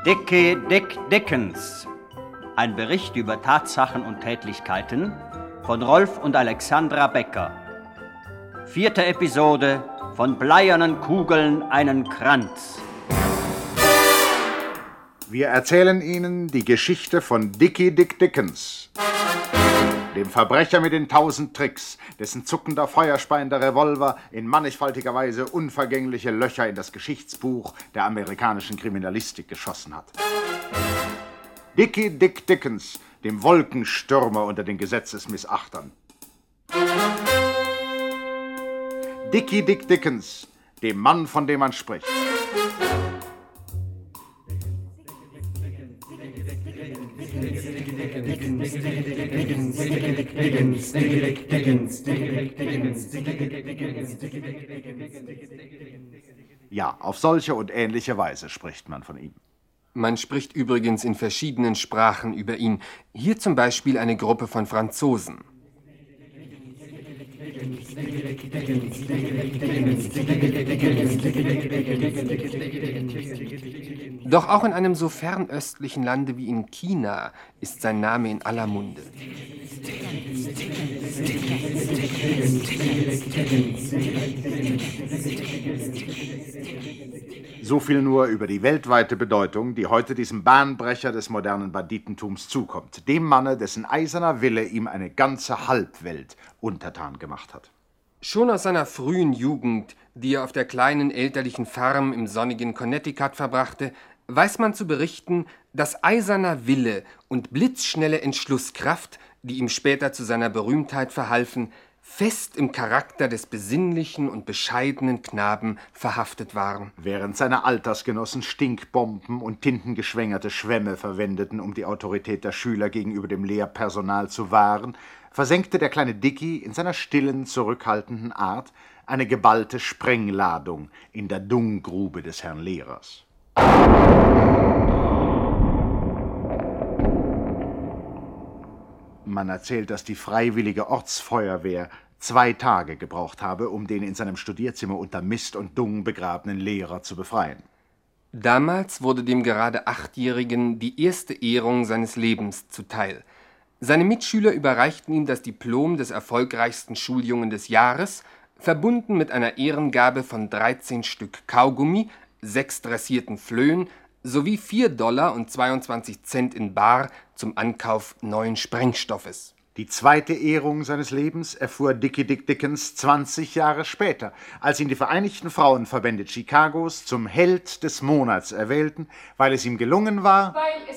Dickie Dick Dickens. Ein Bericht über Tatsachen und Tätlichkeiten von Rolf und Alexandra Becker. 4. Episode von Bleiernen Kugeln einen Kranz. Wir erzählen Ihnen die Geschichte von Dickie Dick Dickens, dem Verbrecher mit den 1000 Tricks, dessen zuckender, feuerspeiender Revolver in mannigfaltiger Weise unvergängliche Löcher in das Geschichtsbuch der amerikanischen Kriminalistik geschossen hat. Dickie Dick Dickens, dem Wolkenstürmer unter den Gesetzesmissachtern. Dickie Dick Dickens, dem Mann, von dem man spricht. Ja, auf solche und ähnliche Weise spricht man von ihm. Man spricht übrigens in verschiedenen Sprachen über ihn. Hier zum Beispiel eine Gruppe von Franzosen. Doch auch in einem so fernöstlichen Lande wie in China ist sein Name in aller Munde. So viel nur über die weltweite Bedeutung, die heute diesem Bahnbrecher des modernen Banditentums zukommt. Dem Manne, dessen eiserner Wille ihm eine ganze Halbwelt untertan gemacht hat. Schon aus seiner frühen Jugend, die er auf der kleinen elterlichen Farm im sonnigen Connecticut verbrachte, weiß man zu berichten, dass eiserner Wille und blitzschnelle Entschlusskraft, die ihm später zu seiner Berühmtheit verhalfen, fest im Charakter des besinnlichen und bescheidenen Knaben verhaftet waren. Während seine Altersgenossen Stinkbomben und tintengeschwängerte Schwämme verwendeten, um die Autorität der Schüler gegenüber dem Lehrpersonal zu wahren, versenkte der kleine Dickie in seiner stillen, zurückhaltenden Art eine geballte Sprengladung in der Dunggrube des Herrn Lehrers. Man erzählt, dass die freiwillige Ortsfeuerwehr 2 Tage gebraucht habe, um den in seinem Studierzimmer unter Mist und Dung begrabenen Lehrer zu befreien. Damals wurde dem gerade 8-Jährigen die erste Ehrung seines Lebens zuteil. Seine Mitschüler überreichten ihm das Diplom des erfolgreichsten Schuljungen des Jahres, verbunden mit einer Ehrengabe von 13 Stück Kaugummi, 6 dressierten Flöhen sowie $4,22 in bar zum Ankauf neuen Sprengstoffes. Die 2. Ehrung seines Lebens erfuhr Dickie Dick Dickens 20 Jahre später, als ihn die Vereinigten Frauenverbände Chicagos zum Held des Monats erwählten, weil es ihm gelungen war,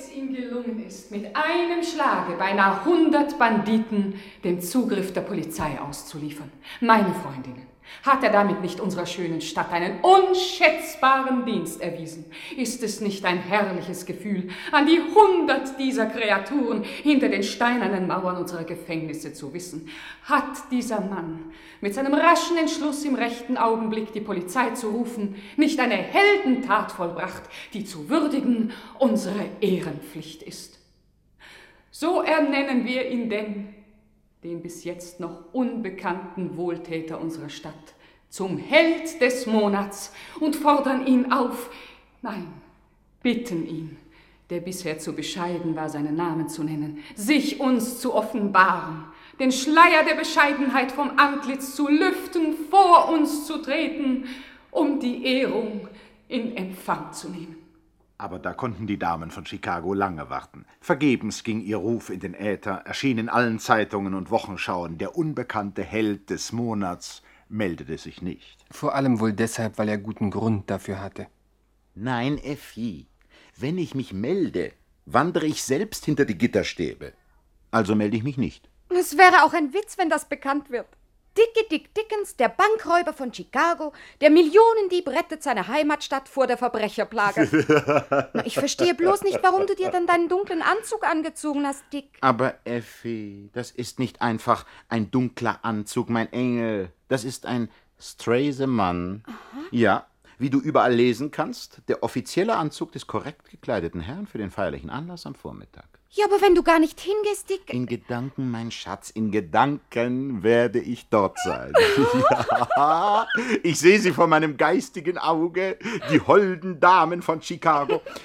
mit einem Schlage beinahe 100 Banditen den Zugriff der Polizei auszuliefern. Meine Freundinnen, hat er damit nicht unserer schönen Stadt einen unschätzbaren Dienst erwiesen? Ist es nicht ein herrliches Gefühl, an die 100 dieser Kreaturen hinter den steinernen Mauern unserer Gefängnisse zu wissen? Hat dieser Mann mit seinem raschen Entschluss im rechten Augenblick die Polizei zu rufen, nicht eine Heldentat vollbracht, die zu würdigen unsere Ehrenpflicht ist? So ernennen wir ihn denn, den bis jetzt noch unbekannten Wohltäter unserer Stadt, zum Held des Monats und fordern ihn auf, nein, bitten ihn, der bisher zu bescheiden war, seinen Namen zu nennen, sich uns zu offenbaren, den Schleier der Bescheidenheit vom Antlitz zu lüften, vor uns zu treten, um die Ehrung in Empfang zu nehmen. Aber da konnten die Damen von Chicago lange warten. Vergebens ging ihr Ruf in den Äther, erschien in allen Zeitungen und Wochenschauen. Der unbekannte Held des Monats meldete sich nicht. Vor allem wohl deshalb, weil er guten Grund dafür hatte. Nein, Effi, wenn ich mich melde, wandere ich selbst hinter die Gitterstäbe. Also melde ich mich nicht. Es wäre auch ein Witz, wenn das bekannt wird. Dickie Dick Dickens, der Bankräuber von Chicago, der Millionendieb rettet seine Heimatstadt vor der Verbrecherplage. Ich verstehe bloß nicht, warum du dir dann deinen dunklen Anzug angezogen hast, Dick. Aber Effi, das ist nicht einfach ein dunkler Anzug, mein Engel. Das ist ein Stresemann. Ja, wie du überall lesen kannst, der offizielle Anzug des korrekt gekleideten Herrn für den feierlichen Anlass am Vormittag. Ja, aber wenn du gar nicht hingehst, Dick... In Gedanken, mein Schatz, in Gedanken werde ich dort sein. Ja, ich sehe sie vor meinem geistigen Auge, die holden Damen von Chicago.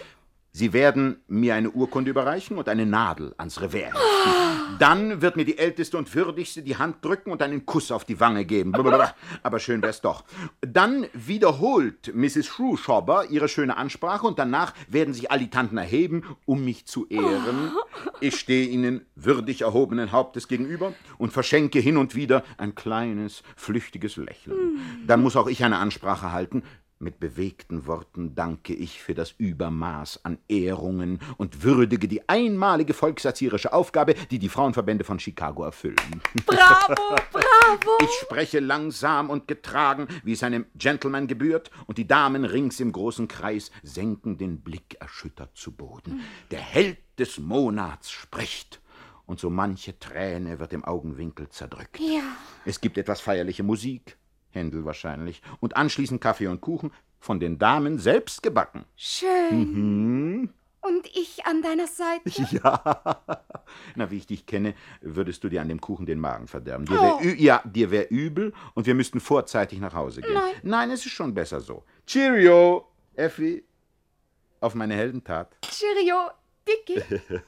Sie werden mir eine Urkunde überreichen und eine Nadel ans Revers heften. Dann wird mir die Älteste und Würdigste die Hand drücken und einen Kuss auf die Wange geben. Aber schön wär's doch. Dann wiederholt Mrs. Shrewshaber ihre schöne Ansprache und danach werden sich all die Tanten erheben, um mich zu ehren. Ich stehe ihnen würdig erhobenen Hauptes gegenüber und verschenke hin und wieder ein kleines, flüchtiges Lächeln. Dann muss auch ich eine Ansprache halten. Mit bewegten Worten danke ich für das Übermaß an Ehrungen und würdige die einmalige volkserzieherische Aufgabe, die die Frauenverbände von Chicago erfüllen. Bravo, bravo! Ich spreche langsam und getragen, wie es einem Gentleman gebührt, und die Damen rings im großen Kreis senken den Blick erschüttert zu Boden. Der Held des Monats spricht, und so manche Träne wird im Augenwinkel zerdrückt. Ja. Es gibt etwas feierliche Musik, Händel wahrscheinlich, und anschließend Kaffee und Kuchen, von den Damen selbst gebacken. Schön. Und ich an deiner Seite? Ja. Na, wie ich dich kenne, würdest du dir an dem Kuchen den Magen verderben. Dir wär übel und wir müssten vorzeitig nach Hause gehen. Nein, es ist schon besser so. Cheerio, Effi. Auf meine Heldentat. Cheerio, Dicky.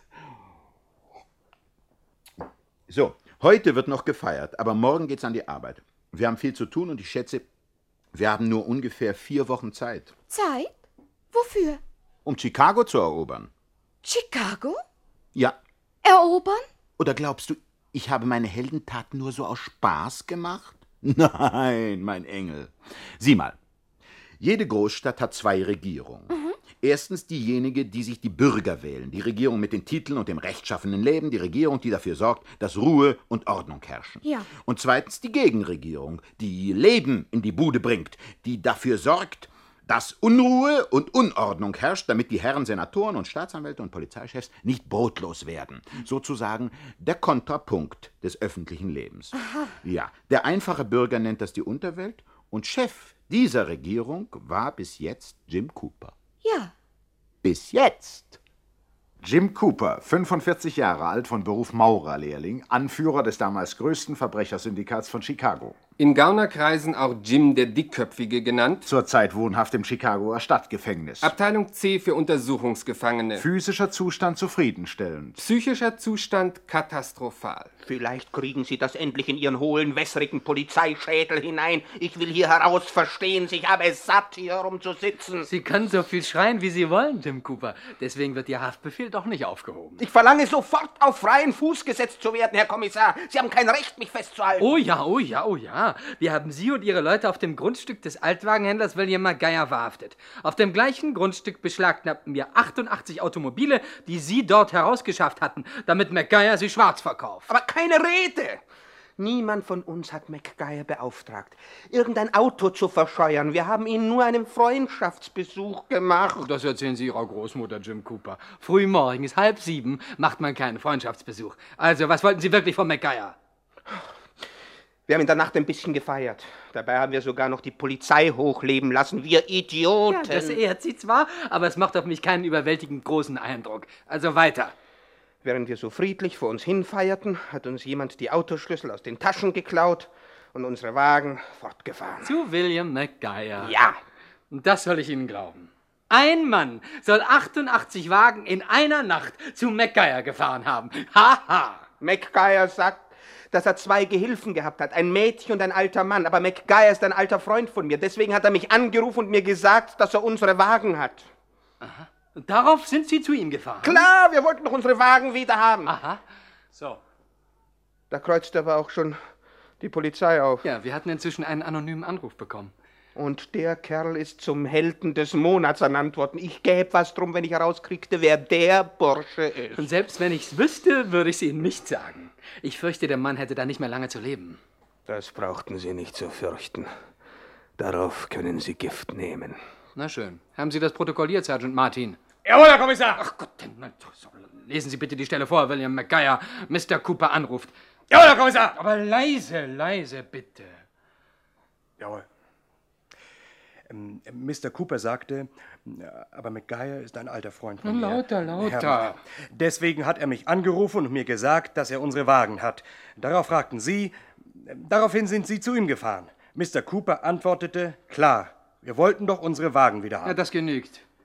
So, heute wird noch gefeiert, aber morgen geht's an die Arbeit. Wir haben viel zu tun und ich schätze, wir haben nur ungefähr 4 Wochen Zeit. Zeit? Wofür? Um Chicago zu erobern. Chicago? Ja. Erobern? Oder glaubst du, ich habe meine Heldentat nur so aus Spaß gemacht? Nein, mein Engel. Sieh mal, jede Großstadt hat 2 Regierungen. Erstens diejenige, die sich die Bürger wählen, die Regierung mit den Titeln und dem rechtschaffenen Leben, die Regierung, die dafür sorgt, dass Ruhe und Ordnung herrschen. Ja. Und zweitens die Gegenregierung, die Leben in die Bude bringt, die dafür sorgt, dass Unruhe und Unordnung herrscht, damit die Herren Senatoren und Staatsanwälte und Polizeichefs nicht brotlos werden. Sozusagen der Kontrapunkt des öffentlichen Lebens. Aha. Ja, der einfache Bürger nennt das die Unterwelt und Chef dieser Regierung war bis jetzt Jim Cooper. Ja. Bis jetzt. Jim Cooper, 45 Jahre alt, von Beruf Maurerlehrling, Anführer des damals größten Verbrechersyndikats von Chicago. In Gaunerkreisen auch Jim der Dickköpfige genannt. Zurzeit wohnhaft im Chicagoer Stadtgefängnis. Abteilung C für Untersuchungsgefangene. Physischer Zustand zufriedenstellend. Psychischer Zustand katastrophal. Vielleicht kriegen Sie das endlich in Ihren hohlen, wässrigen Polizeischädel hinein. Ich will hier heraus verstehen, ich habe es satt, hier herumzusitzen. Sie können so viel schreien, wie Sie wollen, Jim Cooper. Deswegen wird Ihr Haftbefehl doch nicht aufgehoben. Ich verlange sofort, auf freien Fuß gesetzt zu werden, Herr Kommissar. Sie haben kein Recht, mich festzuhalten. Oh ja, oh ja, oh ja. Wir haben Sie und Ihre Leute auf dem Grundstück des Altwagenhändlers William McGuire verhaftet. Auf dem gleichen Grundstück beschlagnahmten wir 88 Automobile, die Sie dort herausgeschafft hatten, damit McGuire sie schwarz verkauft. Aber keine Rede! Niemand von uns hat McGuire beauftragt, irgendein Auto zu verscheuern. Wir haben Ihnen nur einen Freundschaftsbesuch gemacht. Das erzählen Sie Ihrer Großmutter, Jim Cooper. Frühmorgens 6:30 macht man keinen Freundschaftsbesuch. Also, was wollten Sie wirklich von McGuire? Wir haben in der Nacht ein bisschen gefeiert. Dabei haben wir sogar noch die Polizei hochleben lassen. Wir Idioten. Ja, das ehrt Sie zwar, aber es macht auf mich keinen überwältigend großen Eindruck. Also weiter. Während wir so friedlich vor uns hinfeierten, hat uns jemand die Autoschlüssel aus den Taschen geklaut und unsere Wagen fortgefahren. Zu William McGuire. Ja. Und das soll ich Ihnen glauben. Ein Mann soll 88 Wagen in einer Nacht zu McGuire gefahren haben. Haha. McGuire sagt, dass er 2 Gehilfen gehabt hat, ein Mädchen und ein alter Mann. Aber McGuire ist ein alter Freund von mir. Deswegen hat er mich angerufen und mir gesagt, dass er unsere Wagen hat. Aha. Und darauf sind Sie zu ihm gefahren? Klar, wir wollten doch unsere Wagen wieder haben. Aha. So. Da kreuzt aber auch schon die Polizei auf. Ja, wir hatten inzwischen einen anonymen Anruf bekommen. Und der Kerl ist zum Helden des Monats ernannt worden. Ich gäbe was drum, wenn ich herauskriegte, wer der Bursche ist. Und selbst wenn ich's wüsste, würde ich es Ihnen nicht sagen. Ich fürchte, der Mann hätte da nicht mehr lange zu leben. Das brauchten Sie nicht zu fürchten. Darauf können Sie Gift nehmen. Na schön. Haben Sie das protokolliert, Sergeant Martin? Jawohl, Herr Kommissar. Ach Gott, lesen Sie bitte die Stelle vor, William McGuire Mr. Cooper anruft. Jawohl, Herr Kommissar. Aber leise, bitte. Jawohl. Mr. Cooper sagte, aber McGuire ist ein alter Freund von mir. Lauter. Deswegen hat er mich angerufen und mir gesagt, dass er unsere Wagen hat. Darauf fragten Sie, daraufhin sind Sie zu ihm gefahren. Mr. Cooper antwortete, klar, wir wollten doch unsere Wagen wieder haben. Ja, das genügt.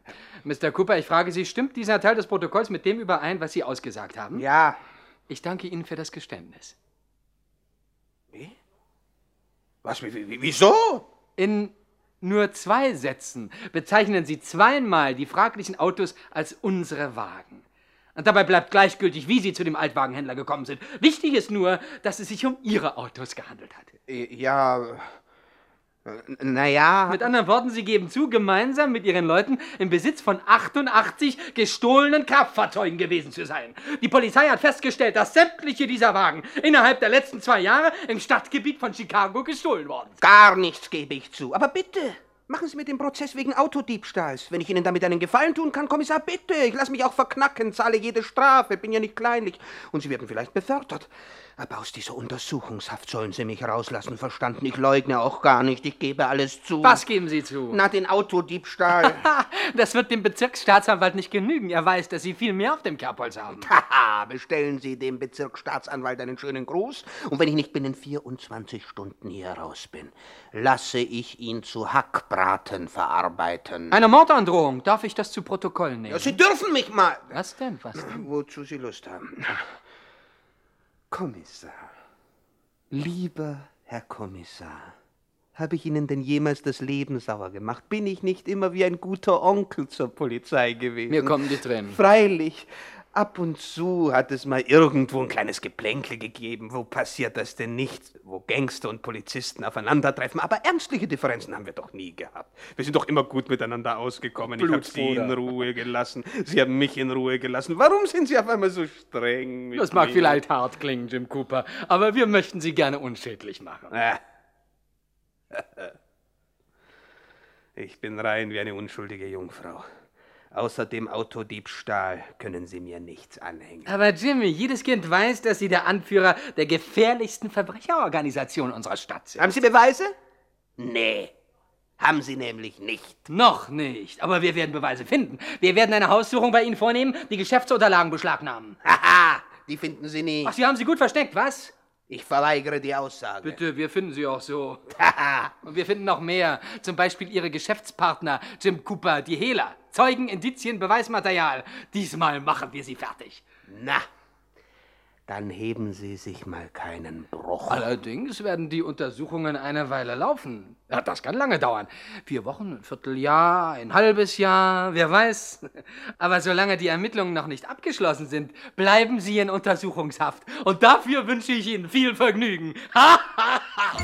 Mr. Cooper, ich frage Sie, stimmt dieser Teil des Protokolls mit dem überein, was Sie ausgesagt haben? Ja. Ich danke Ihnen für das Geständnis. Wie? Was, wieso? In nur 2 Sätzen bezeichnen Sie zweimal die fraglichen Autos als unsere Wagen. Und dabei bleibt gleichgültig, wie Sie zu dem Altwagenhändler gekommen sind. Wichtig ist nur, dass es sich um Ihre Autos gehandelt hat. Ja, naja. Mit anderen Worten, Sie geben zu, gemeinsam mit Ihren Leuten im Besitz von 88 gestohlenen Kraftfahrzeugen gewesen zu sein. Die Polizei hat festgestellt, dass sämtliche dieser Wagen innerhalb der letzten 2 Jahre im Stadtgebiet von Chicago gestohlen worden sind. Gar nichts gebe ich zu. Aber bitte, machen Sie mir den Prozess wegen Autodiebstahls. Wenn ich Ihnen damit einen Gefallen tun kann, Kommissar, bitte. Ich lasse mich auch verknacken, zahle jede Strafe, bin ja nicht kleinlich. Und Sie werden vielleicht befördert. Aber aus dieser Untersuchungshaft sollen Sie mich rauslassen, verstanden? Ich leugne auch gar nicht, ich gebe alles zu. Was geben Sie zu? Na, den Autodiebstahl. Das wird dem Bezirksstaatsanwalt nicht genügen. Er weiß, dass Sie viel mehr auf dem Kerbholz haben. Haha, bestellen Sie dem Bezirksstaatsanwalt einen schönen Gruß. Und wenn ich nicht binnen 24 Stunden hier raus bin, lasse ich ihn zu Hackbraten verarbeiten. Eine Mordandrohung. Darf ich das zu Protokoll nehmen? Ja, Sie dürfen mich mal. Was denn? Was denn? Wozu Sie Lust haben. Kommissar, lieber Herr Kommissar, habe ich Ihnen denn jemals das Leben sauer gemacht? Bin ich nicht immer wie ein guter Onkel zur Polizei gewesen? Mir kommen die Tränen. Freilich. Ab und zu hat es mal irgendwo ein kleines Geplänkel gegeben. Wo passiert das denn nicht? Wo Gangster und Polizisten aufeinandertreffen. Aber ernstliche Differenzen haben wir doch nie gehabt. Wir sind doch immer gut miteinander ausgekommen. Ich habe Sie in Ruhe gelassen. Sie haben mich in Ruhe gelassen. Warum sind Sie auf einmal so streng mit Das mag mir? vielleicht hart klingen, Jim Cooper, aber wir möchten Sie gerne unschädlich machen. Ich bin rein wie eine unschuldige Jungfrau. Außer dem Autodiebstahl können Sie mir nichts anhängen. Aber Jimmy, jedes Kind weiß, dass Sie der Anführer der gefährlichsten Verbrecherorganisation unserer Stadt sind. Haben Sie Beweise? Nee, haben Sie nämlich nicht. Noch nicht, aber wir werden Beweise finden. Wir werden eine Haussuchung bei Ihnen vornehmen, die Geschäftsunterlagen beschlagnahmen. Haha, die finden Sie nie. Ach, Sie haben sie gut versteckt, was? Ich verweigere die Aussage. Bitte, wir finden sie auch so. Haha. Und wir finden noch mehr. Zum Beispiel Ihre Geschäftspartner, Jim Cooper, die Hehler. Zeugen, Indizien, Beweismaterial. Diesmal machen wir sie fertig. Na, dann heben Sie sich mal keinen Bruch. Allerdings werden die Untersuchungen eine Weile laufen. Ja, das kann lange dauern. 4 Wochen, ein Vierteljahr, ein halbes Jahr, wer weiß. Aber solange die Ermittlungen noch nicht abgeschlossen sind, bleiben Sie in Untersuchungshaft. Und dafür wünsche ich Ihnen viel Vergnügen. Ha, ha, ha.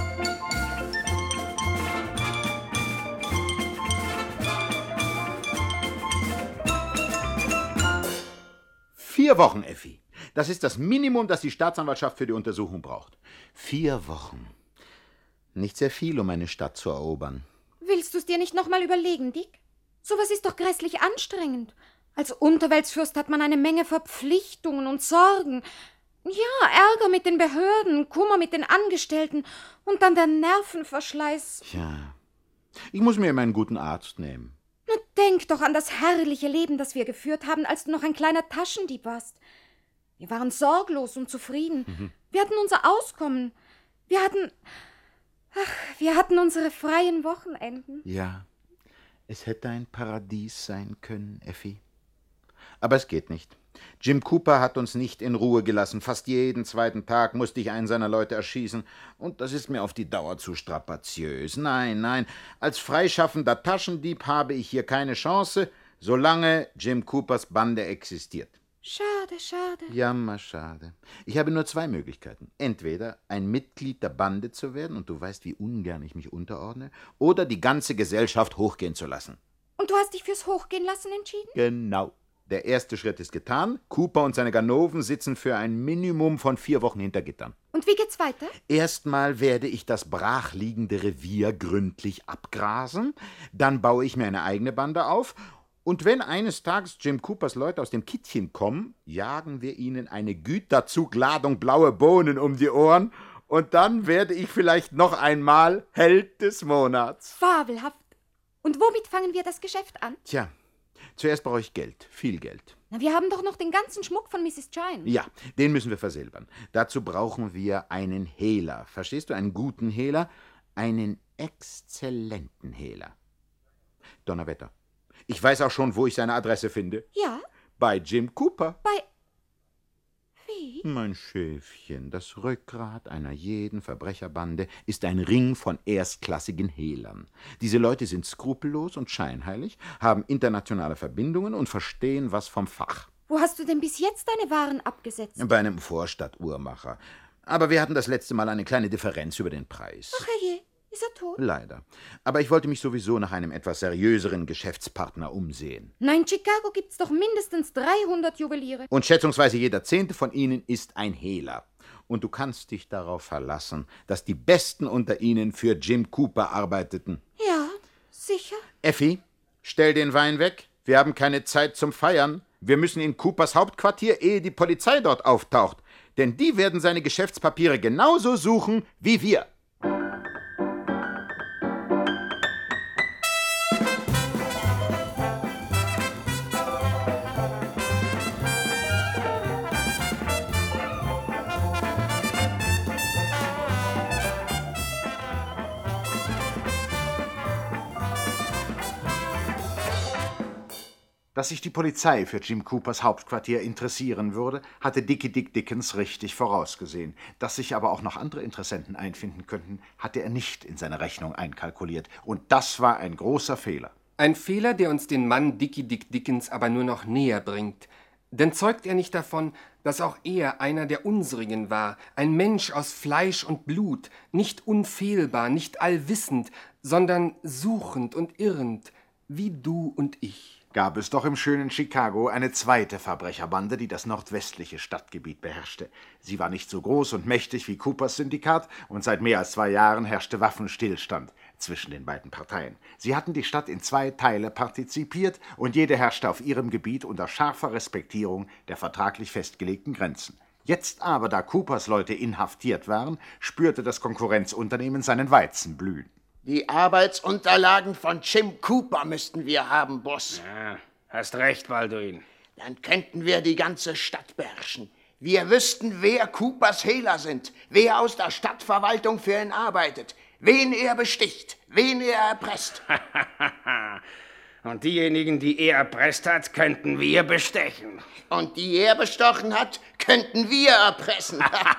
4 Wochen, Effi. Das ist das Minimum, das die Staatsanwaltschaft für die Untersuchung braucht. 4 Wochen. Nicht sehr viel, um eine Stadt zu erobern. Willst du es dir nicht noch mal überlegen, Dick? Sowas ist doch grässlich anstrengend. Als Unterweltsfürst hat man eine Menge Verpflichtungen und Sorgen. Ja, Ärger mit den Behörden, Kummer mit den Angestellten und dann der Nervenverschleiß. Tja, ich muss mir immer einen guten Arzt nehmen. Na, denk doch an das herrliche Leben, das wir geführt haben, als du noch ein kleiner Taschendieb warst. Wir waren sorglos und zufrieden. Wir hatten unser Auskommen. Wir hatten unsere freien Wochenenden. Ja, es hätte ein Paradies sein können, Effi. Aber es geht nicht. Jim Cooper hat uns nicht in Ruhe gelassen. Fast jeden zweiten Tag musste ich einen seiner Leute erschießen. Und das ist mir auf die Dauer zu strapaziös. Nein, als freischaffender Taschendieb habe ich hier keine Chance, solange Jim Coopers Bande existiert. Schade, schade. Jammerschade. Ich habe nur 2 Möglichkeiten. Entweder ein Mitglied der Bande zu werden, und du weißt, wie ungern ich mich unterordne, oder die ganze Gesellschaft hochgehen zu lassen. Und du hast dich fürs Hochgehen lassen entschieden? Genau. Der erste Schritt ist getan. Cooper und seine Ganoven sitzen für ein Minimum von 4 Wochen hinter Gittern. Und wie geht's weiter? Erstmal werde ich das brachliegende Revier gründlich abgrasen. Dann baue ich mir eine eigene Bande auf. Und wenn eines Tages Jim Coopers Leute aus dem Kittchen kommen, jagen wir ihnen eine Güterzugladung blaue Bohnen um die Ohren. Und dann werde ich vielleicht noch einmal Held des Monats. Fabelhaft. Und womit fangen wir das Geschäft an? Tja, zuerst brauche ich Geld, viel Geld. Na, wir haben doch noch den ganzen Schmuck von Mrs. Giant. Ja, den müssen wir versilbern. Dazu brauchen wir einen Hehler. Verstehst du? Einen guten Hehler? Einen exzellenten Hehler. Donnerwetter. Ich weiß auch schon, wo ich seine Adresse finde. Ja? Bei Jim Cooper. Wie? Mein Schäfchen, das Rückgrat einer jeden Verbrecherbande ist ein Ring von erstklassigen Hehlern. Diese Leute sind skrupellos und scheinheilig, haben internationale Verbindungen und verstehen was vom Fach. Wo hast du denn bis jetzt deine Waren abgesetzt? Bei einem Vorstadtuhrmacher. Aber wir hatten das letzte Mal eine kleine Differenz über den Preis. Ach herrje, ist er tot? Leider. Aber ich wollte mich sowieso nach einem etwas seriöseren Geschäftspartner umsehen. Na, in Chicago gibt's doch mindestens 300 Juweliere. Und schätzungsweise jeder 10. von ihnen ist ein Hehler. Und du kannst dich darauf verlassen, dass die Besten unter ihnen für Jim Cooper arbeiteten. Ja, sicher. Effi, stell den Wein weg. Wir haben keine Zeit zum Feiern. Wir müssen in Coopers Hauptquartier, ehe die Polizei dort auftaucht. Denn die werden seine Geschäftspapiere genauso suchen wie wir. Dass sich die Polizei für Jim Coopers Hauptquartier interessieren würde, hatte Dickie Dick Dickens richtig vorausgesehen. Dass sich aber auch noch andere Interessenten einfinden könnten, hatte er nicht in seine Rechnung einkalkuliert. Und das war ein großer Fehler. Ein Fehler, der uns den Mann Dickie Dick Dickens aber nur noch näher bringt. Denn zeugt er nicht davon, dass auch er einer der unsrigen war, ein Mensch aus Fleisch und Blut, nicht unfehlbar, nicht allwissend, sondern suchend und irrend, wie du und ich. Gab es doch im schönen Chicago eine zweite Verbrecherbande, die das nordwestliche Stadtgebiet beherrschte. Sie war nicht so groß und mächtig wie Coopers Syndikat und seit mehr als 2 Jahren herrschte Waffenstillstand zwischen den beiden Parteien. Sie hatten die Stadt in 2 Teile partizipiert und jede herrschte auf ihrem Gebiet unter scharfer Respektierung der vertraglich festgelegten Grenzen. Jetzt aber, da Coopers Leute inhaftiert waren, spürte das Konkurrenzunternehmen seinen Weizen blühen. Die Arbeitsunterlagen von Jim Cooper müssten wir haben, Boss. Ja, hast recht, Balduin. Dann könnten wir die ganze Stadt beherrschen. Wir wüssten, wer Coopers Hehler sind, wer aus der Stadtverwaltung für ihn arbeitet, wen er besticht, wen er erpresst. Und diejenigen, die er erpresst hat, könnten wir bestechen. Und die er bestochen hat, könnten wir erpressen.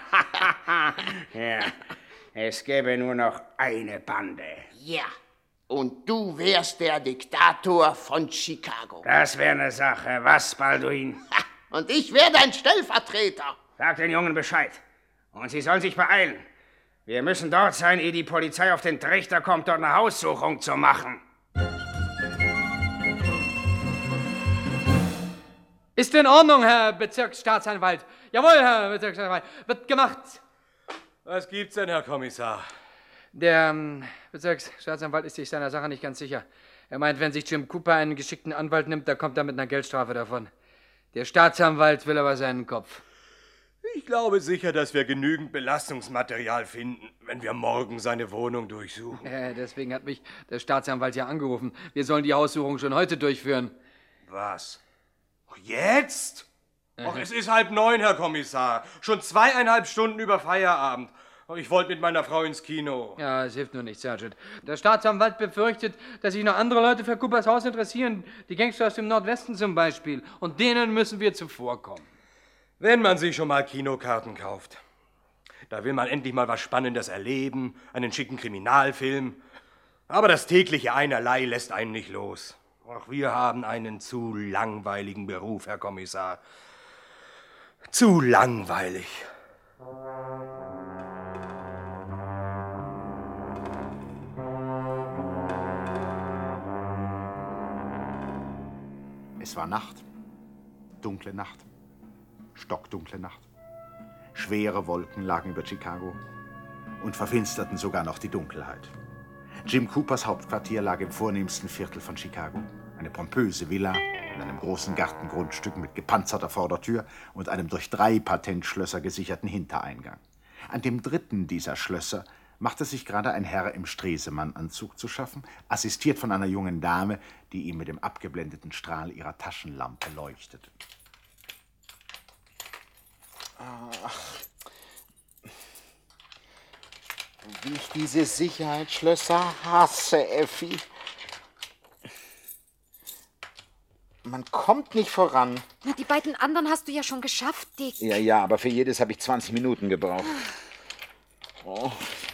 Ja. Es gäbe nur noch eine Bande. Ja, und du wärst der Diktator von Chicago. Das wäre eine Sache, was, Balduin? Und ich wär dein Stellvertreter. Sag den Jungen Bescheid. Und sie sollen sich beeilen. Wir müssen dort sein, ehe die Polizei auf den Trichter kommt, dort eine Haussuchung zu machen. Ist in Ordnung, Herr Bezirksstaatsanwalt. Jawohl, Herr Bezirksstaatsanwalt. Wird gemacht. Was gibt's denn, Herr Kommissar? Der Bezirksstaatsanwalt ist sich seiner Sache nicht ganz sicher. Er meint, wenn sich Jim Cooper einen geschickten Anwalt nimmt, da kommt er mit einer Geldstrafe davon. Der Staatsanwalt will aber seinen Kopf. Ich glaube sicher, dass wir genügend Belastungsmaterial finden, wenn wir morgen seine Wohnung durchsuchen. Deswegen hat mich der Staatsanwalt ja angerufen. Wir sollen die Haussuchung schon heute durchführen. Was? Jetzt? Ach, es ist 8:30, Herr Kommissar. Schon 2,5 Stunden über Feierabend. Ich wollte mit meiner Frau ins Kino. Ja, es hilft nur nicht, Sergeant. Der Staatsanwalt befürchtet, dass sich noch andere Leute für Coopers Haus interessieren. Die Gangster aus dem Nordwesten zum Beispiel. Und denen müssen wir zuvorkommen. Wenn man sich schon mal Kinokarten kauft. Da will man endlich mal was Spannendes erleben, einen schicken Kriminalfilm. Aber das tägliche Einerlei lässt einen nicht los. Ach, wir haben einen zu langweiligen Beruf, Herr Kommissar. Zu langweilig. Es war Nacht. Dunkle Nacht. Stockdunkle Nacht. Schwere Wolken lagen über Chicago und verfinsterten sogar noch die Dunkelheit. Jim Coopers Hauptquartier lag im vornehmsten Viertel von Chicago. Eine pompöse Villa in einem großen Gartengrundstück mit gepanzerter Vordertür und einem durch 3 Patentschlösser gesicherten Hintereingang. An dem 3. dieser Schlösser machte sich gerade ein Herr im Stresemann-Anzug zu schaffen, assistiert von einer jungen Dame, die ihm mit dem abgeblendeten Strahl ihrer Taschenlampe leuchtete. Ach, wie ich diese Sicherheitsschlösser hasse, Effi. Man kommt nicht voran. Na, die beiden anderen hast du ja schon geschafft, Dick. Ja, aber für jedes habe ich 20 Minuten gebraucht. Oh.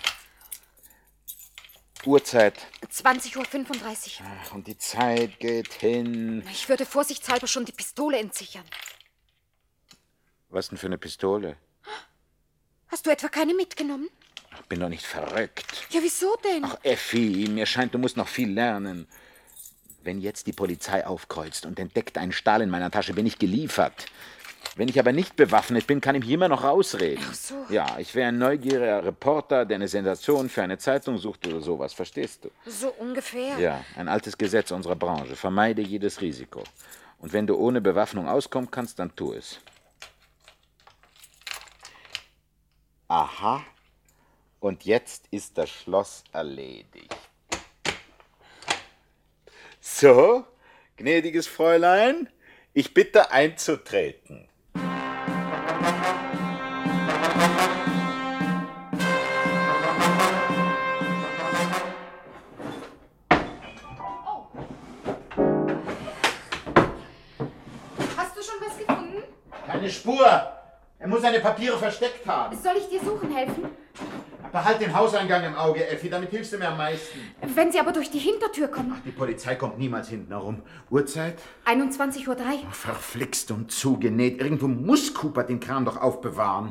Uhrzeit. 20:35 Uhr. Ach, und die Zeit geht hin. Ich würde vorsichtshalber schon die Pistole entsichern. Was denn für eine Pistole? Hast du etwa keine mitgenommen? Ich bin doch nicht verrückt. Ja, wieso denn? Ach, Effi, mir scheint, du musst noch viel lernen. Wenn jetzt die Polizei aufkreuzt und entdeckt einen Stahl in meiner Tasche, bin ich geliefert. Wenn ich aber nicht bewaffnet bin, kann ich mich immer noch rausreden. Ach so. Ja, ich wäre ein neugieriger Reporter, der eine Sensation für eine Zeitung sucht oder sowas, verstehst du? So ungefähr. Ja, ein altes Gesetz unserer Branche. Vermeide jedes Risiko. Und wenn du ohne Bewaffnung auskommen kannst, dann tu es. Aha. Und jetzt ist das Schloss erledigt. So, gnädiges Fräulein, ich bitte einzutreten. Hast du schon was gefunden? Keine Spur. Er muss seine Papiere versteckt haben. Soll ich dir suchen helfen? Behalt den Hauseingang im Auge, Effi, damit hilfst du mir am meisten. Wenn sie aber durch die Hintertür kommen. Ach, die Polizei kommt niemals hinten herum. Uhrzeit? 21:03 Uhr. Oh, verflixt und zugenäht. Irgendwo muss Cooper den Kram doch aufbewahren.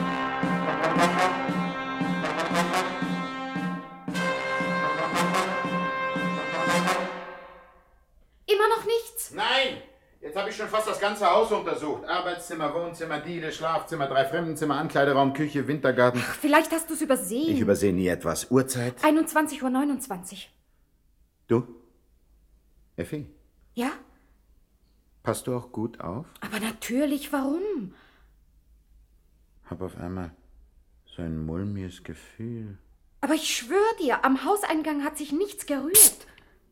Immer noch nichts? Nein! Jetzt habe ich schon fast das ganze Haus untersucht. Arbeitszimmer, Wohnzimmer, Diele, Schlafzimmer, 3 Fremdenzimmer, Ankleideraum, Küche, Wintergarten. Ach, vielleicht hast du es übersehen. Ich übersehe nie etwas. Uhrzeit? 21:29 Uhr. Du? Effi, Ja? passt du auch gut auf? Aber natürlich, warum? Hab auf einmal so ein mulmiges Gefühl. Aber ich schwöre dir, am Hauseingang hat sich nichts gerührt.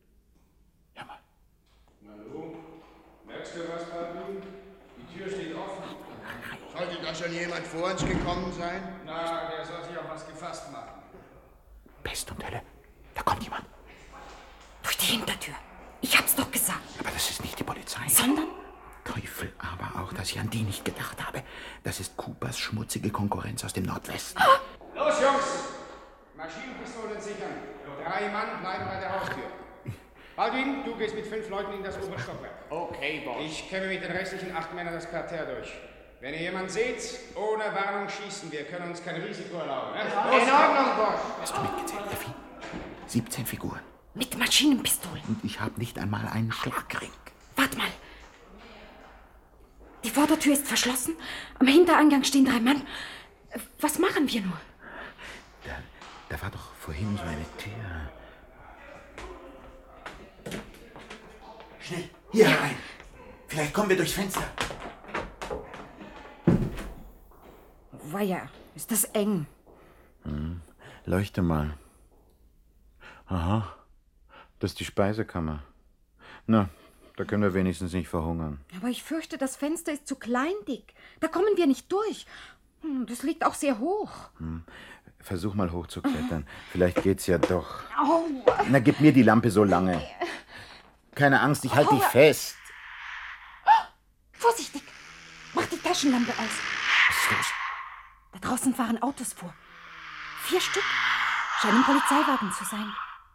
Merkst du was, Papi? Die Tür steht offen. Sollte da schon jemand vor uns gekommen sein? Na, der soll sich auf was gefasst machen. Pest und Hölle, da kommt jemand. Durch die Hintertür. Ich hab's doch gesagt. Aber das ist nicht die Polizei. Sondern? Teufel aber auch, dass ich an die nicht gedacht habe. Das ist Coopers schmutzige Konkurrenz aus dem Nordwesten. Los, Jungs! Maschinenpistolen sichern. 3 Mann bleiben bei der Haustür. Baldwin, du gehst mit 5 Leuten in das obere Stockwerk. Okay, Boss. Ich kämme mit den restlichen 8 Männern das Parterre durch. Wenn ihr jemanden seht, ohne Warnung schießen. Wir können uns kein Risiko erlauben. In Ordnung, Boss. Hast du mitgezählt, Effi? 17 Figuren. Mit Maschinenpistolen. Und ich habe nicht einmal einen Schlagring. Warte mal. Die Vordertür ist verschlossen. Am Hintereingang stehen 3 Mann. Was machen wir nur? Da war doch vorhin so eine Tür. Schnell, hier rein. Vielleicht kommen wir durchs Fenster. Weia, ist das eng. Leuchte mal. Aha, das ist die Speisekammer. Na, da können wir wenigstens nicht verhungern. Aber ich fürchte, das Fenster ist zu klein, Dick. Da kommen wir nicht durch. Das liegt auch sehr hoch. Versuch mal hochzuklettern. Vielleicht geht's ja doch. Au. Na, gib mir die Lampe so lange. Keine Angst, ich halte dich fest. Vorsichtig. Mach die Taschenlampe aus. Was ist los? Da draußen fahren Autos vor. 4 Stück. Scheinen Polizeiwagen zu sein.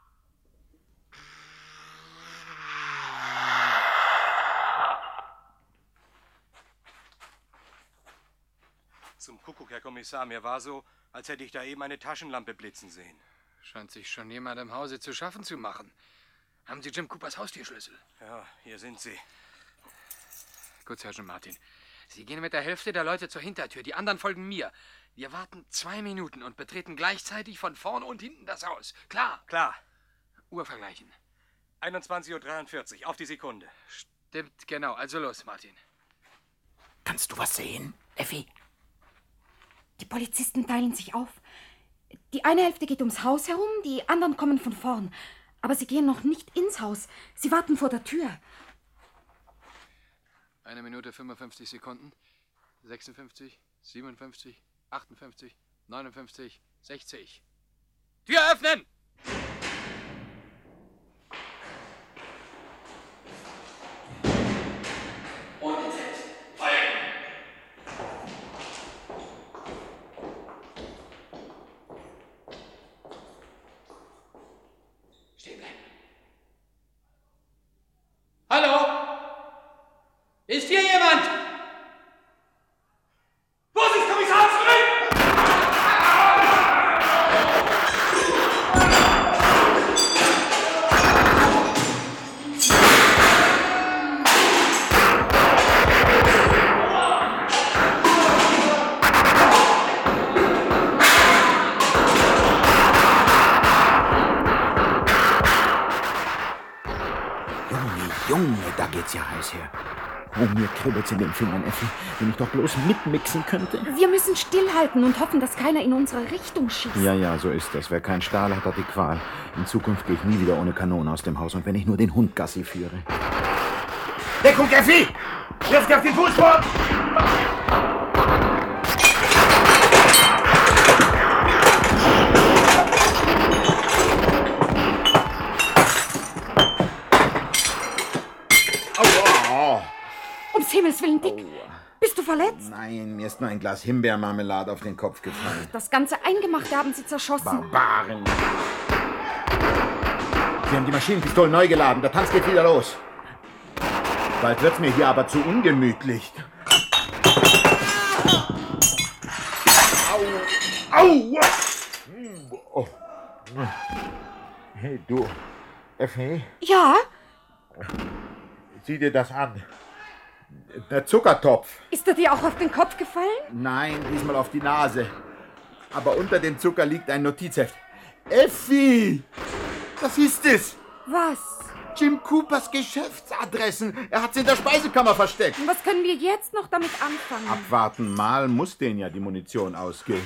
Zum Kuckuck, Herr Kommissar, mir war so, als hätte ich da eben eine Taschenlampe blitzen sehen. Scheint sich schon jemand im Hause zu schaffen zu machen. Haben Sie Jim Coopers Haustürschlüssel? Ja, hier sind sie. Gut, Sergeant Martin. Sie gehen mit der Hälfte der Leute zur Hintertür, die anderen folgen mir. Wir warten 2 Minuten und betreten gleichzeitig von vorn und hinten das Haus. Klar? Klar. Uhr vergleichen. 21:43 Uhr, auf die Sekunde. Stimmt, genau. Also los, Martin. Kannst du was sehen, Effi? Die Polizisten teilen sich auf. Die eine Hälfte geht ums Haus herum, die anderen kommen von vorn. Aber sie gehen noch nicht ins Haus. Sie warten vor der Tür. 1 Minute 55 Sekunden. 56, 57, 58, 59, 60. Tür öffnen! Junge, da geht's ja heiß her. Oh, mir kribbelt's in den Fingern, Effi. Wenn ich doch bloß mitmixen könnte. Wir müssen stillhalten und hoffen, dass keiner in unsere Richtung schießt. Ja, so ist das. Wer keinen Stahl hat, hat die Qual. In Zukunft gehe ich nie wieder ohne Kanone aus dem Haus. Und wenn ich nur den Hund Gassi führe. Deckung, Effi! Wirf dir auf den Fußboden! Ums Himmels Willen, Dick. Bist du verletzt? Nein, mir ist nur ein Glas Himbeermarmelade auf den Kopf gefallen. Das ganze Eingemachte haben sie zerschossen. Barbaren! Sie haben die Maschinenpistolen neu geladen. Der Tanz geht wieder los. Bald wird's mir hier aber zu ungemütlich. Au! Oh. Hey, du. Effi? Ja? Sieh dir das an. Der Zuckertopf. Ist er dir auch auf den Kopf gefallen? Nein, diesmal auf die Nase. Aber unter dem Zucker liegt ein Notizheft. Effi! Was ist es? Was? Jim Coopers Geschäftsadressen. Er hat sie in der Speisekammer versteckt. Und was können wir jetzt noch damit anfangen? Abwarten, mal muss denen ja die Munition ausgehen.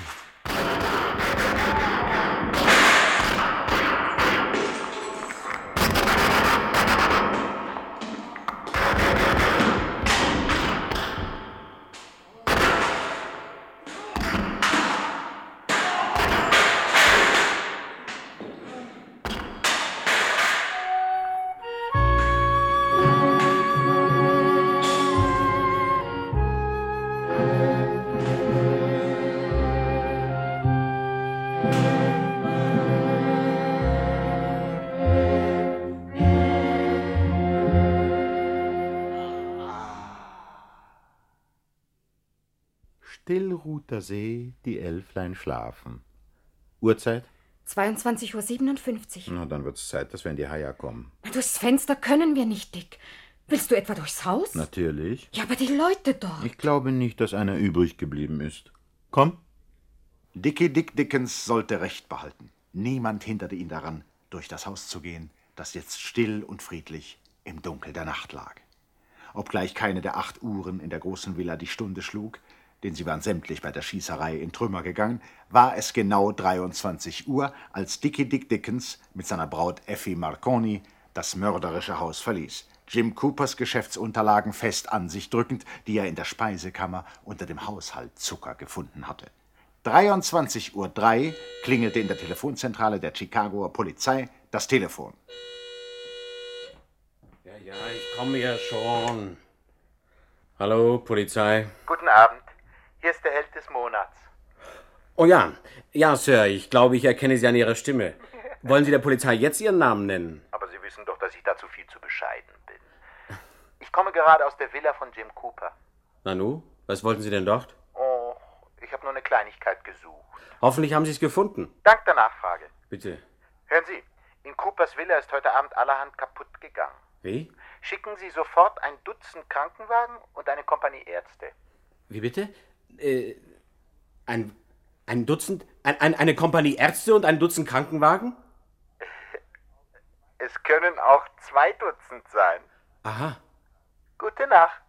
Still ruht der See, die Elflein schlafen. Uhrzeit? 22:57 Uhr. Na, dann wird's Zeit, dass wir in die Haia kommen. Durchs Fenster können wir nicht, Dick. Willst du etwa durchs Haus? Natürlich. Ja, aber die Leute dort. Ich glaube nicht, dass einer übrig geblieben ist. Komm. Dickie Dick Dickens sollte Recht behalten. Niemand hinderte ihn daran, durch das Haus zu gehen, das jetzt still und friedlich im Dunkel der Nacht lag. Obgleich keine der 8 Uhren in der großen Villa die Stunde schlug, denn sie waren sämtlich bei der Schießerei in Trümmer gegangen, war es genau 23 Uhr, als Dickie Dick Dickens mit seiner Braut Effie Marconi das mörderische Haus verließ, Jim Coopers Geschäftsunterlagen fest an sich drückend, die er in der Speisekammer unter dem Haushalt Zucker gefunden hatte. 23:03 Uhr klingelte in der Telefonzentrale der Chicagoer Polizei das Telefon. Ja, ich komme ja schon. Hallo, Polizei. Guten Abend. Hier ist der Held des Monats. Oh ja. Ja, Sir, ich glaube, ich erkenne Sie an Ihrer Stimme. Wollen Sie der Polizei jetzt Ihren Namen nennen? Aber Sie wissen doch, dass ich dazu viel zu bescheiden bin. Ich komme gerade aus der Villa von Jim Cooper. Nanu, was wollten Sie denn dort? Oh, ich habe nur eine Kleinigkeit gesucht. Hoffentlich haben Sie es gefunden. Dank der Nachfrage. Bitte. Hören Sie, in Coopers Villa ist heute Abend allerhand kaputt gegangen. Wie? Schicken Sie sofort ein Dutzend Krankenwagen und eine Kompanie Ärzte. Wie bitte? Ein Dutzend? Eine Kompanie Ärzte und ein Dutzend Krankenwagen? Es können auch 2 Dutzend sein. Aha. Gute Nacht.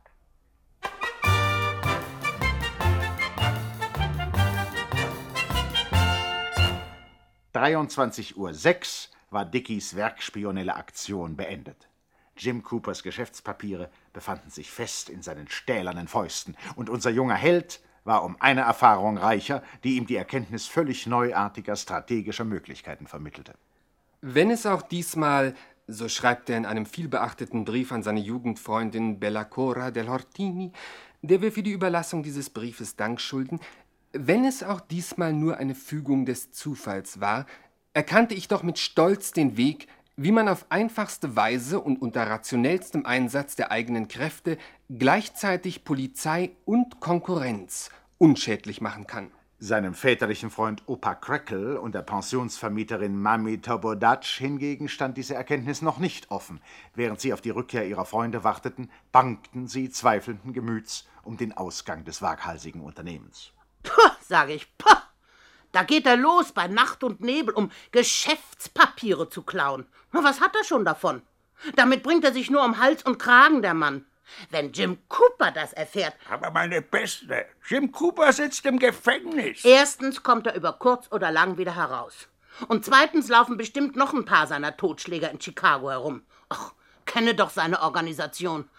um 23:06 Uhr war Dickies werkspionelle Aktion beendet. Jim Coopers Geschäftspapiere befanden sich fest in seinen stählernen Fäusten, und unser junger Held war um eine Erfahrung reicher, die ihm die Erkenntnis völlig neuartiger strategischer Möglichkeiten vermittelte. Wenn es auch diesmal, so schreibt er in einem vielbeachteten Brief an seine Jugendfreundin Bella Cora del Hortini, der wir für die Überlassung dieses Briefes Dank schulden, wenn es auch diesmal nur eine Fügung des Zufalls war, erkannte ich doch mit Stolz den Weg, wie man auf einfachste Weise und unter rationellstem Einsatz der eigenen Kräfte gleichzeitig Polizei und Konkurrenz unschädlich machen kann. Seinem väterlichen Freund Opa Crackle und der Pensionsvermieterin Mami Tobodatsch hingegen stand diese Erkenntnis noch nicht offen. Während sie auf die Rückkehr ihrer Freunde warteten, bangten sie zweifelnden Gemüts um den Ausgang des waghalsigen Unternehmens. Puh, sage ich, puh! Da geht er los bei Nacht und Nebel, um Geschäftspapiere zu klauen. Na, was hat er schon davon? Damit bringt er sich nur um Hals und Kragen, der Mann. Wenn Jim Cooper das erfährt... Aber meine Beste, Jim Cooper sitzt im Gefängnis. Erstens kommt er über kurz oder lang wieder heraus. Und zweitens laufen bestimmt noch ein paar seiner Totschläger in Chicago herum. Ach, kenne doch seine Organisation.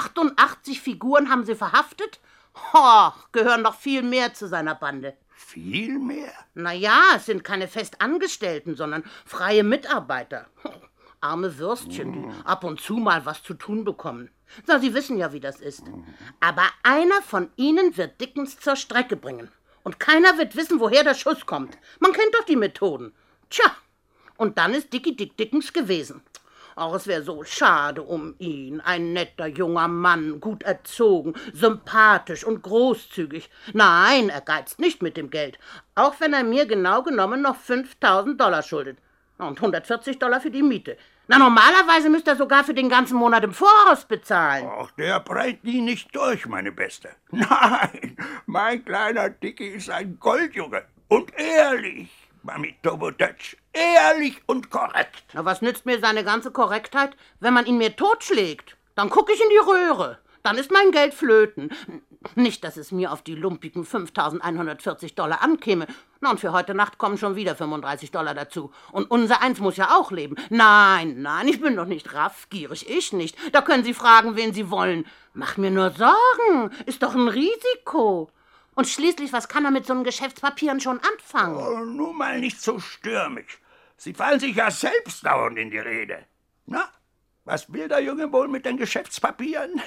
88 Figuren haben sie verhaftet? Gehören noch viel mehr zu seiner Bande. Viel mehr? Naja, es sind keine Festangestellten, sondern freie Mitarbeiter. Arme Würstchen, die ab und zu mal was zu tun bekommen. Na, Sie wissen ja, wie das ist. Aber einer von ihnen wird Dickens zur Strecke bringen. Und keiner wird wissen, woher der Schuss kommt. Man kennt doch die Methoden. Tja, und dann ist Dickie Dick Dickens gewesen. Auch es wäre so schade um ihn. Ein netter junger Mann, gut erzogen, sympathisch und großzügig. Nein, er geizt nicht mit dem Geld. Auch wenn er mir genau genommen noch $5.000 schuldet. Und $140 für die Miete. Na, normalerweise müsste er sogar für den ganzen Monat im Voraus bezahlen. Ach, der brennt nie nicht durch, meine Beste. Nein, mein kleiner Dickie ist ein Goldjunge. Und ehrlich, Mami Tobodatsch, ehrlich und korrekt. Na, was nützt mir seine ganze Korrektheit, wenn man ihn mir totschlägt? Dann gucke ich in die Röhre. Dann ist mein Geld flöten. Nicht, dass es mir auf die lumpigen $5.140 ankäme. Na, und für heute Nacht kommen schon wieder $35 dazu. Und unser Eins muss ja auch leben. Nein, ich bin doch nicht raffgierig, ich nicht. Da können Sie fragen, wen Sie wollen. Mach mir nur Sorgen, ist doch ein Risiko. Und schließlich, was kann er mit so einem Geschäftspapieren schon anfangen? Oh, nur mal nicht so stürmisch. Sie fallen sich ja selbst dauernd in die Rede. Na, was will der Junge wohl mit den Geschäftspapieren?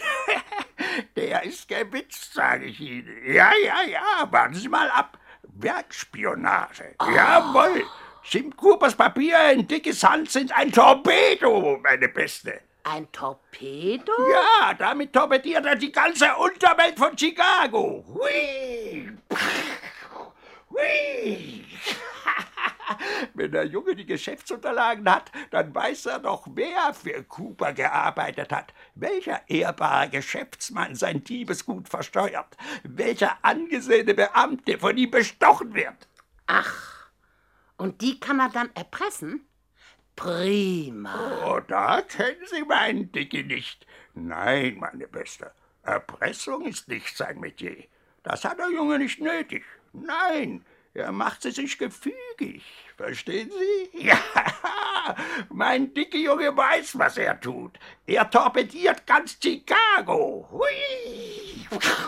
Der ist gewitzt, sage ich Ihnen. Ja, warten Sie mal ab. Werkspionage. Jawohl. Jim Coopers Papier in Dickes Hand sind ein Torpedo, meine Beste. Ein Torpedo? Ja, damit torpediert er die ganze Unterwelt von Chicago. Hui! Hui! Wenn der Junge die Geschäftsunterlagen hat, dann weiß er doch, wer für Cooper gearbeitet hat, welcher ehrbare Geschäftsmann sein Diebesgut versteuert, welcher angesehene Beamte von ihm bestochen wird. Ach, und die kann er dann erpressen? Prima. Oh, da kennen Sie meinen Dickie nicht. Nein, meine Beste, Erpressung ist nicht sein Metier. Das hat der Junge nicht nötig. Nein, er macht sie sich gefügig. Verstehen Sie? Ja, mein dicke Junge weiß, was er tut. Er torpediert ganz Chicago. Hui!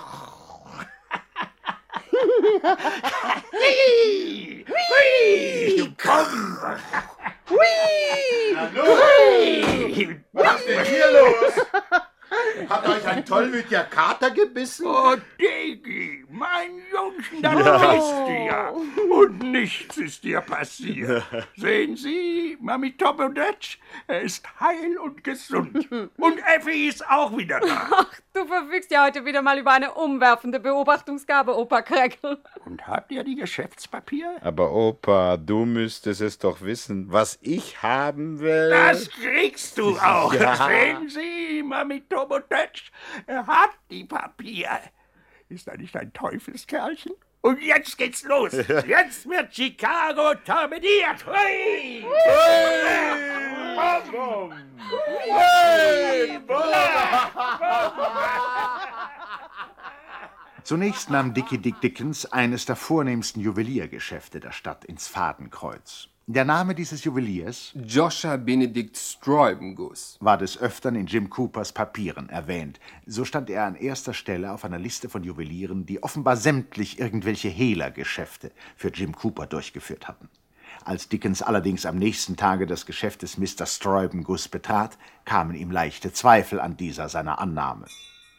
Hui! Hui! Komm! Hui! Hui! Was ist denn hier los? Hat euch ein tollwütiger Kater gebissen? Oh, Diggi, mein Jungchen, das bist du ja. Und nichts ist dir passiert. Sehen Sie, Mami Tobodatsch, er ist heil und gesund. Und Effi ist auch wieder da. Ach, du verfügst ja heute wieder mal über eine umwerfende Beobachtungsgabe, Opa Kreckel. Und habt ihr die Geschäftspapiere? Aber Opa, du müsstest es doch wissen, was ich haben will. Das kriegst du auch. Ja. Sehen Sie, Mami Tobodatsch, er hat die Papiere. Ist er nicht ein Teufelskerlchen? Und jetzt geht's los. Jetzt wird Chicago torpediert. Hui! Zunächst nahm Dickie Dick Dickens eines der vornehmsten Juweliergeschäfte der Stadt ins Fadenkreuz. Der Name dieses Juweliers, Joshua Benedict Sträubenguss, war des Öfteren in Jim Coopers Papieren erwähnt. So stand er an erster Stelle auf einer Liste von Juwelieren, die offenbar sämtlich irgendwelche Hehlergeschäfte für Jim Cooper durchgeführt hatten. Als Dickens allerdings am nächsten Tage das Geschäft des Mr. Sträubenguss betrat, kamen ihm leichte Zweifel an dieser seiner Annahme.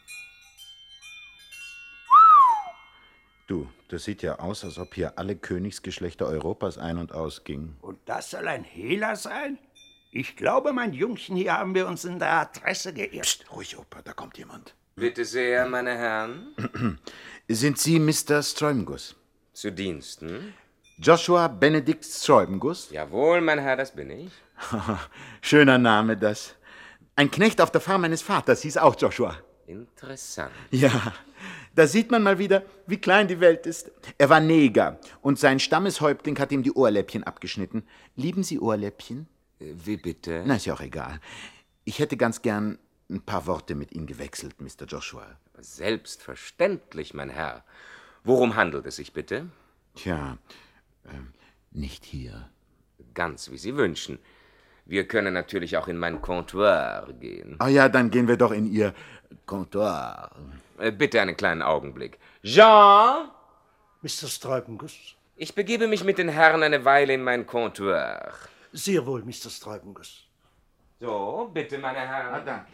Du, das sieht ja aus, als ob hier alle Königsgeschlechter Europas ein- und ausgingen. Und das soll ein Hehler sein? Ich glaube, mein Jungchen, hier haben wir uns in der Adresse geirrt. Psst, ruhig, Opa, da kommt jemand. Bitte sehr, meine Herren. Sind Sie Mr. Sträubenguss? Zu Diensten? Joshua Benedict Sträubenguss? Jawohl, mein Herr, das bin ich. Schöner Name, das. Ein Knecht auf der Farm meines Vaters hieß auch Joshua. Interessant. Ja, da sieht man mal wieder, wie klein die Welt ist. Er war Neger und sein Stammeshäuptling hat ihm die Ohrläppchen abgeschnitten. Lieben Sie Ohrläppchen? Wie bitte? Na, ist ja auch egal. Ich hätte ganz gern ein paar Worte mit Ihnen gewechselt, Mr. Joshua. Selbstverständlich, mein Herr. Worum handelt es sich bitte? Tja, nicht hier. Ganz, wie Sie wünschen. Wir können natürlich auch in mein Comptoir gehen. Ah ja, dann gehen wir doch in Ihr Comptoir. Bitte einen kleinen Augenblick. Jean! Mr. Sträubenguss? Ich begebe mich mit den Herren eine Weile in mein Comptoir. Sehr wohl, Mr. Sträubenguss. So, bitte, meine Herren. Ah, danke.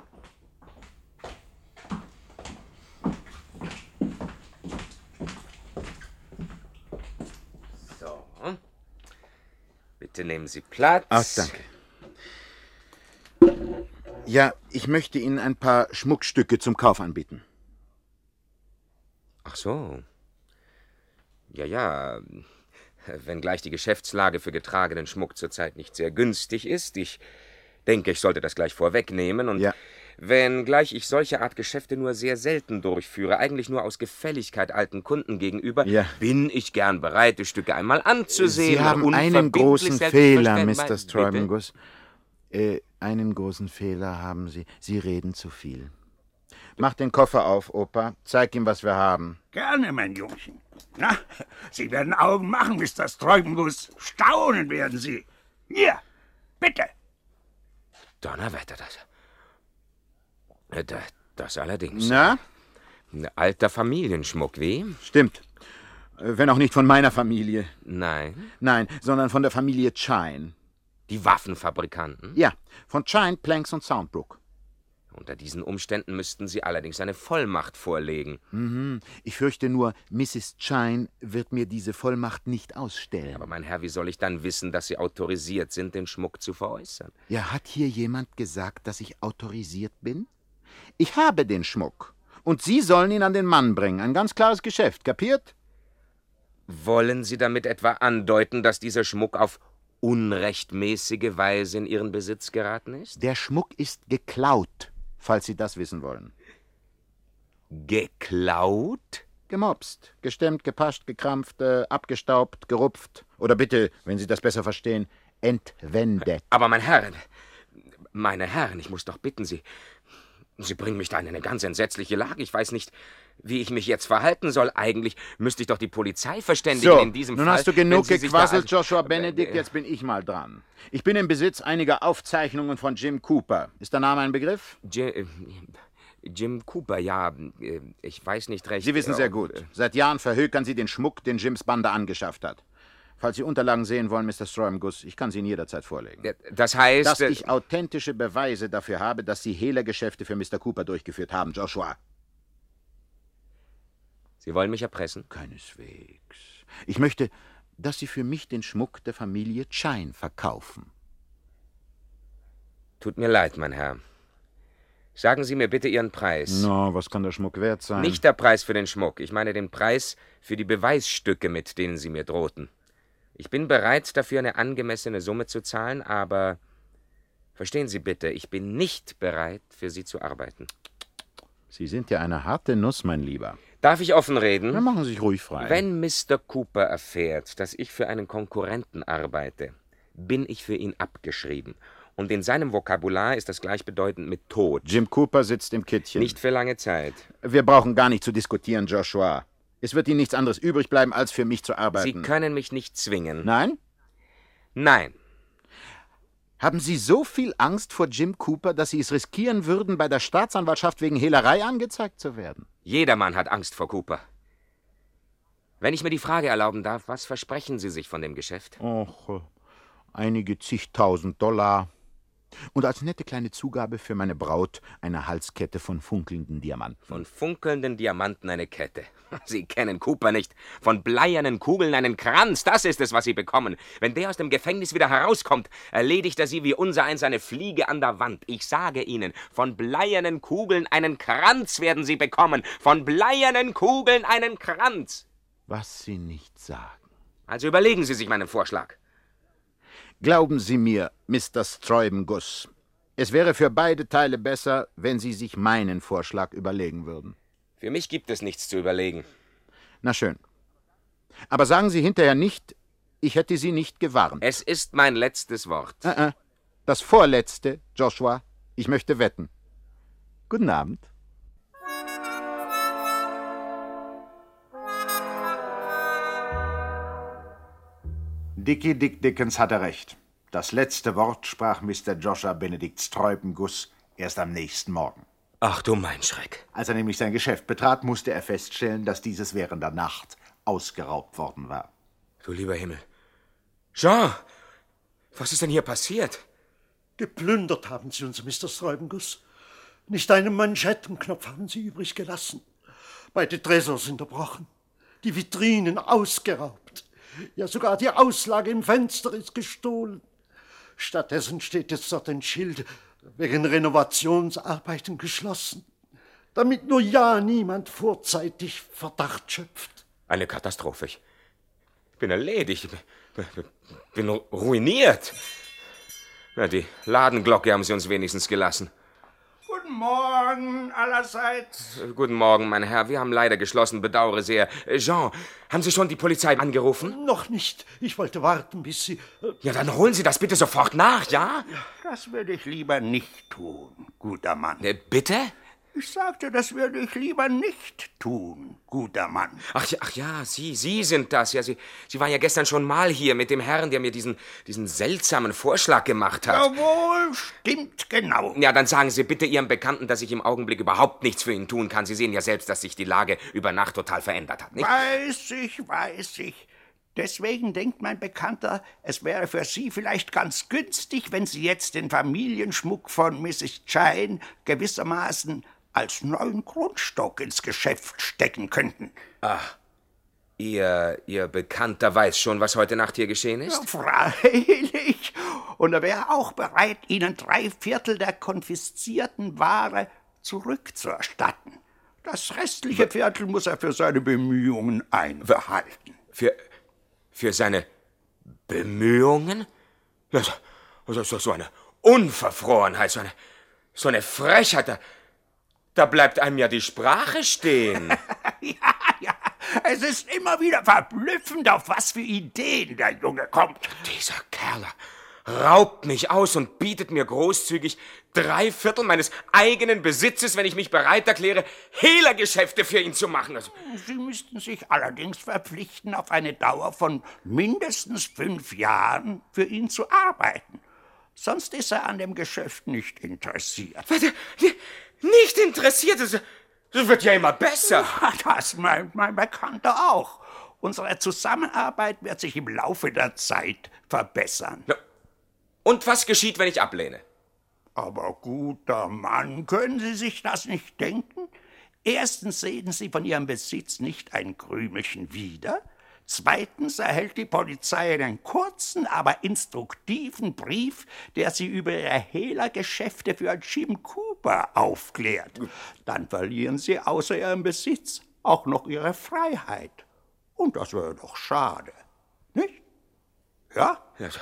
So. Bitte nehmen Sie Platz. Ach, danke. Ja, ich möchte Ihnen ein paar Schmuckstücke zum Kauf anbieten. Ach so. Ja. Wenngleich die Geschäftslage für getragenen Schmuck zurzeit nicht sehr günstig ist, ich denke, ich sollte das gleich vorwegnehmen. Und ja. Wenngleich ich solche Art Geschäfte nur sehr selten durchführe, eigentlich nur aus Gefälligkeit alten Kunden gegenüber, bin ich gern bereit, die Stücke einmal anzusehen. Sie haben einen großen Fehler, Mr. Sträubenguss. Einen großen Fehler haben Sie. Sie reden zu viel. Mach den Koffer auf, Opa. Zeig ihm, was wir haben. Gerne, mein Jungchen. Na, Sie werden Augen machen, Mr. Sträubenguss. Staunen werden Sie. Hier, bitte. Donnerwetter, das allerdings. Na? Alter Familienschmuck, wie? Stimmt. Wenn auch nicht von meiner Familie. Nein? Nein, sondern von der Familie Chine. Die Waffenfabrikanten? Ja, von Chine, Planks und Soundbrook. Unter diesen Umständen müssten Sie allerdings eine Vollmacht vorlegen. Ich fürchte nur, Mrs. Chine wird mir diese Vollmacht nicht ausstellen. Aber mein Herr, wie soll ich dann wissen, dass Sie autorisiert sind, den Schmuck zu veräußern? Ja, hat hier jemand gesagt, dass ich autorisiert bin? Ich habe den Schmuck. Und Sie sollen ihn an den Mann bringen. Ein ganz klares Geschäft, kapiert? Wollen Sie damit etwa andeuten, dass dieser Schmuck auf unrechtmäßige Weise in Ihren Besitz geraten ist? Der Schmuck ist geklaut, falls Sie das wissen wollen. Geklaut? Gemopst, gestemmt, gepascht, gekrampft, abgestaubt, gerupft. Oder bitte, wenn Sie das besser verstehen, entwendet. Aber meine Herren, ich muss doch bitten, Sie bringen mich da in eine ganz entsetzliche Lage. Ich weiß nicht, wie ich mich jetzt verhalten soll. Eigentlich müsste ich doch die Polizei verständigen in diesem Fall. Nun hast du genug gequasselt, Joshua Benedict, jetzt bin ich mal dran. Ich bin im Besitz einiger Aufzeichnungen von Jim Cooper. Ist der Name ein Begriff? Jim Cooper, ja, ich weiß nicht recht. Sie wissen sehr gut. Seit Jahren verhökern Sie den Schmuck, den Jims Bande angeschafft hat. Falls Sie Unterlagen sehen wollen, Mr. Sträubenguss, ich kann sie Ihnen jederzeit vorlegen. Das heißt... Dass ich authentische Beweise dafür habe, dass Sie Hehlergeschäfte für Mr. Cooper durchgeführt haben, Joshua. Sie wollen mich erpressen? Keineswegs. Ich möchte, dass Sie für mich den Schmuck der Familie Chine verkaufen. Tut mir leid, mein Herr. Sagen Sie mir bitte Ihren Preis. Na, was kann der Schmuck wert sein? Nicht der Preis für den Schmuck. Ich meine den Preis für die Beweisstücke, mit denen Sie mir drohten. Ich bin bereit, dafür eine angemessene Summe zu zahlen, aber verstehen Sie bitte, ich bin nicht bereit, für Sie zu arbeiten. Sie sind ja eine harte Nuss, mein Lieber. Darf ich offen reden? Dann machen Sie sich ruhig frei. Wenn Mr. Cooper erfährt, dass ich für einen Konkurrenten arbeite, bin ich für ihn abgeschrieben. Und in seinem Vokabular ist das gleichbedeutend mit Tod. Jim Cooper sitzt im Kittchen. Nicht für lange Zeit. Wir brauchen gar nicht zu diskutieren, Joshua. Es wird Ihnen nichts anderes übrig bleiben, als für mich zu arbeiten. Sie können mich nicht zwingen. Nein? Nein. Haben Sie so viel Angst vor Jim Cooper, dass Sie es riskieren würden, bei der Staatsanwaltschaft wegen Hehlerei angezeigt zu werden? Jedermann hat Angst vor Cooper. Wenn ich mir die Frage erlauben darf, was versprechen Sie sich von dem Geschäft? Och, einige zigtausend $. Und als nette kleine Zugabe für meine Braut eine Halskette von funkelnden Diamanten. Von funkelnden Diamanten eine Kette. Sie kennen Cooper nicht. Von bleiernen Kugeln einen Kranz, das ist es, was Sie bekommen. Wenn der aus dem Gefängnis wieder herauskommt, erledigt er Sie wie unsereins eine Fliege an der Wand. Ich sage Ihnen, von bleiernen Kugeln einen Kranz werden Sie bekommen. Von bleiernen Kugeln einen Kranz. Was Sie nicht sagen. Also überlegen Sie sich meinen Vorschlag. Glauben Sie mir, Mr. Sträubenguss, es wäre für beide Teile besser, wenn Sie sich meinen Vorschlag überlegen würden. Für mich gibt es nichts zu überlegen. Na schön. Aber sagen Sie hinterher nicht, ich hätte Sie nicht gewarnt. Es ist mein letztes Wort. Das vorletzte, Joshua. Ich möchte wetten. Guten Abend. Dickie Dick Dickens hatte recht. Das letzte Wort sprach Mr. Joshua Benedict Streubenguss erst am nächsten Morgen. Ach du mein Schreck. Als er nämlich sein Geschäft betrat, musste er feststellen, dass dieses während der Nacht ausgeraubt worden war. Du lieber Himmel. Jean, was ist denn hier passiert? Geplündert haben sie uns, Mr. Streubenguss. Nicht einen Manschettenknopf haben sie übrig gelassen. Beide Tresors sind erbrochen, die Vitrinen ausgeraubt. Ja, sogar die Auslage im Fenster ist gestohlen. Stattdessen steht jetzt dort ein Schild wegen Renovationsarbeiten geschlossen, damit nur ja niemand vorzeitig Verdacht schöpft. Eine Katastrophe. Ich bin erledigt. Ich bin ruiniert. Na, die Ladenglocke haben sie uns wenigstens gelassen. Guten Morgen allerseits. Guten Morgen, mein Herr. Wir haben leider geschlossen, bedauere sehr. Jean, haben Sie schon die Polizei angerufen? Noch nicht. Ich wollte warten, bis Sie... Ja, dann holen Sie das bitte sofort nach, ja? Das würde ich lieber nicht tun, guter Mann. Bitte? Ich sagte, das würde ich lieber nicht tun, guter Mann. Ach ja, Sie sind das. Ja, Sie waren ja gestern schon mal hier mit dem Herrn, der mir diesen seltsamen Vorschlag gemacht hat. Jawohl, stimmt genau. Ja, dann sagen Sie bitte Ihrem Bekannten, dass ich im Augenblick überhaupt nichts für ihn tun kann. Sie sehen ja selbst, dass sich die Lage über Nacht total verändert hat, nicht? Weiß ich. Deswegen denkt mein Bekannter, es wäre für Sie vielleicht ganz günstig, wenn Sie jetzt den Familienschmuck von Mrs. Chine gewissermaßen als neuen Grundstock ins Geschäft stecken könnten. Ach, Ihr Bekannter weiß schon, was heute Nacht hier geschehen ist? Ja, freilich. Und er wäre auch bereit, Ihnen 3/4 der konfiszierten Ware zurückzuerstatten. Das restliche Viertel muss er für seine Bemühungen einbehalten. Für seine Bemühungen? Das ist doch so eine Unverfrorenheit, so eine Frechheit. Da bleibt einem ja die Sprache stehen. Ja, es ist immer wieder verblüffend, auf was für Ideen der Junge kommt. Dieser Kerl raubt mich aus und bietet mir großzügig 3/4 meines eigenen Besitzes, wenn ich mich bereit erkläre, Hehlergeschäfte für ihn zu machen. Sie müssten sich allerdings verpflichten, auf eine Dauer von mindestens 5 Jahren für ihn zu arbeiten. Sonst ist er an dem Geschäft nicht interessiert. Nicht interessiert? Das wird ja immer besser. Das meint mein Bekannter auch. Unsere Zusammenarbeit wird sich im Laufe der Zeit verbessern. Ja. Und was geschieht, wenn ich ablehne? Aber guter Mann, können Sie sich das nicht denken? Erstens sehen Sie von Ihrem Besitz nicht ein Krümelchen wieder. Zweitens erhält die Polizei einen kurzen, aber instruktiven Brief, der Sie über Ihre Hehlergeschäfte für Jim Cooper aufklärt. Dann verlieren Sie außer Ihrem Besitz auch noch Ihre Freiheit. Und das wäre doch schade, nicht? Ja?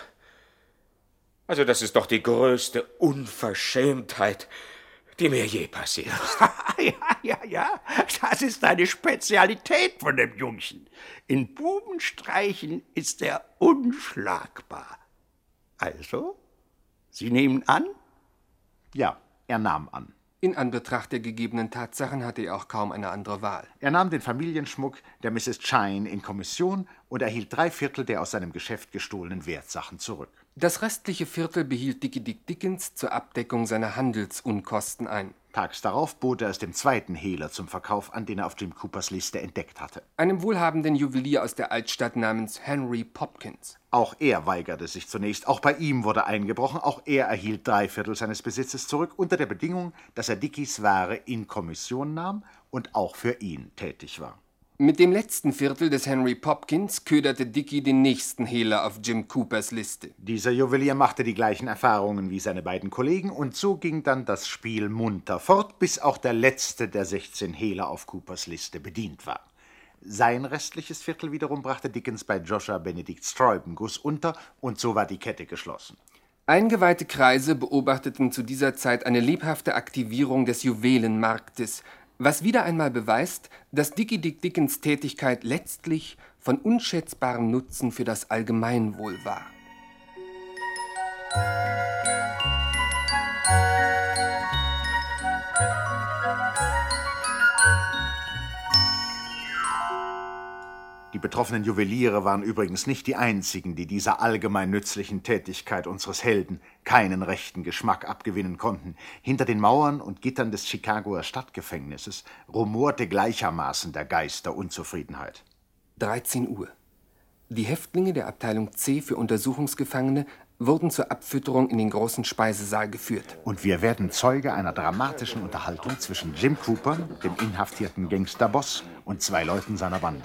Also das ist doch die größte Unverschämtheit, die mir je passiert ist. Ja, das ist eine Spezialität von dem Jungchen. In Bubenstreichen ist er unschlagbar. Also, Sie nehmen an? Ja, er nahm an. In Anbetracht der gegebenen Tatsachen hatte er auch kaum eine andere Wahl. Er nahm den Familienschmuck der Mrs. Chine in Kommission und erhielt 3/4 der aus seinem Geschäft gestohlenen Wertsachen zurück. Das restliche Viertel behielt Dickie Dick Dickens zur Abdeckung seiner Handelsunkosten ein. Tags darauf bot er es dem zweiten Hehler zum Verkauf an, den er auf Jim Coopers Liste entdeckt hatte. Einem wohlhabenden Juwelier aus der Altstadt namens Henry Popkins. Auch er weigerte sich zunächst. Auch bei ihm wurde eingebrochen. Auch er erhielt 3/4 seines Besitzes zurück, unter der Bedingung, dass er Dickies Ware in Kommission nahm und auch für ihn tätig war. Mit dem letzten Viertel des Henry Popkins köderte Dickie den nächsten Hehler auf Jim Coopers Liste. Dieser Juwelier machte die gleichen Erfahrungen wie seine beiden Kollegen und so ging dann das Spiel munter fort, bis auch der letzte der 16 Hehler auf Coopers Liste bedient war. Sein restliches Viertel wiederum brachte Dickens bei Joshua Benedict Streubenguss unter und so war die Kette geschlossen. Eingeweihte Kreise beobachteten zu dieser Zeit eine lebhafte Aktivierung des Juwelenmarktes, was wieder einmal beweist, dass Dickie Dick Dickens Tätigkeit letztlich von unschätzbarem Nutzen für das Allgemeinwohl war. betroffenen Juweliere waren übrigens nicht die einzigen, die dieser allgemein nützlichen Tätigkeit unseres Helden keinen rechten Geschmack abgewinnen konnten. Hinter den Mauern und Gittern des Chicagoer Stadtgefängnisses rumorte gleichermaßen der Geist der Unzufriedenheit. 13 Uhr. Die Häftlinge der Abteilung C für Untersuchungsgefangene wurden zur Abfütterung in den großen Speisesaal geführt. Und wir werden Zeuge einer dramatischen Unterhaltung zwischen Jim Cooper, dem inhaftierten Gangsterboss, und 2 Leuten seiner Bande.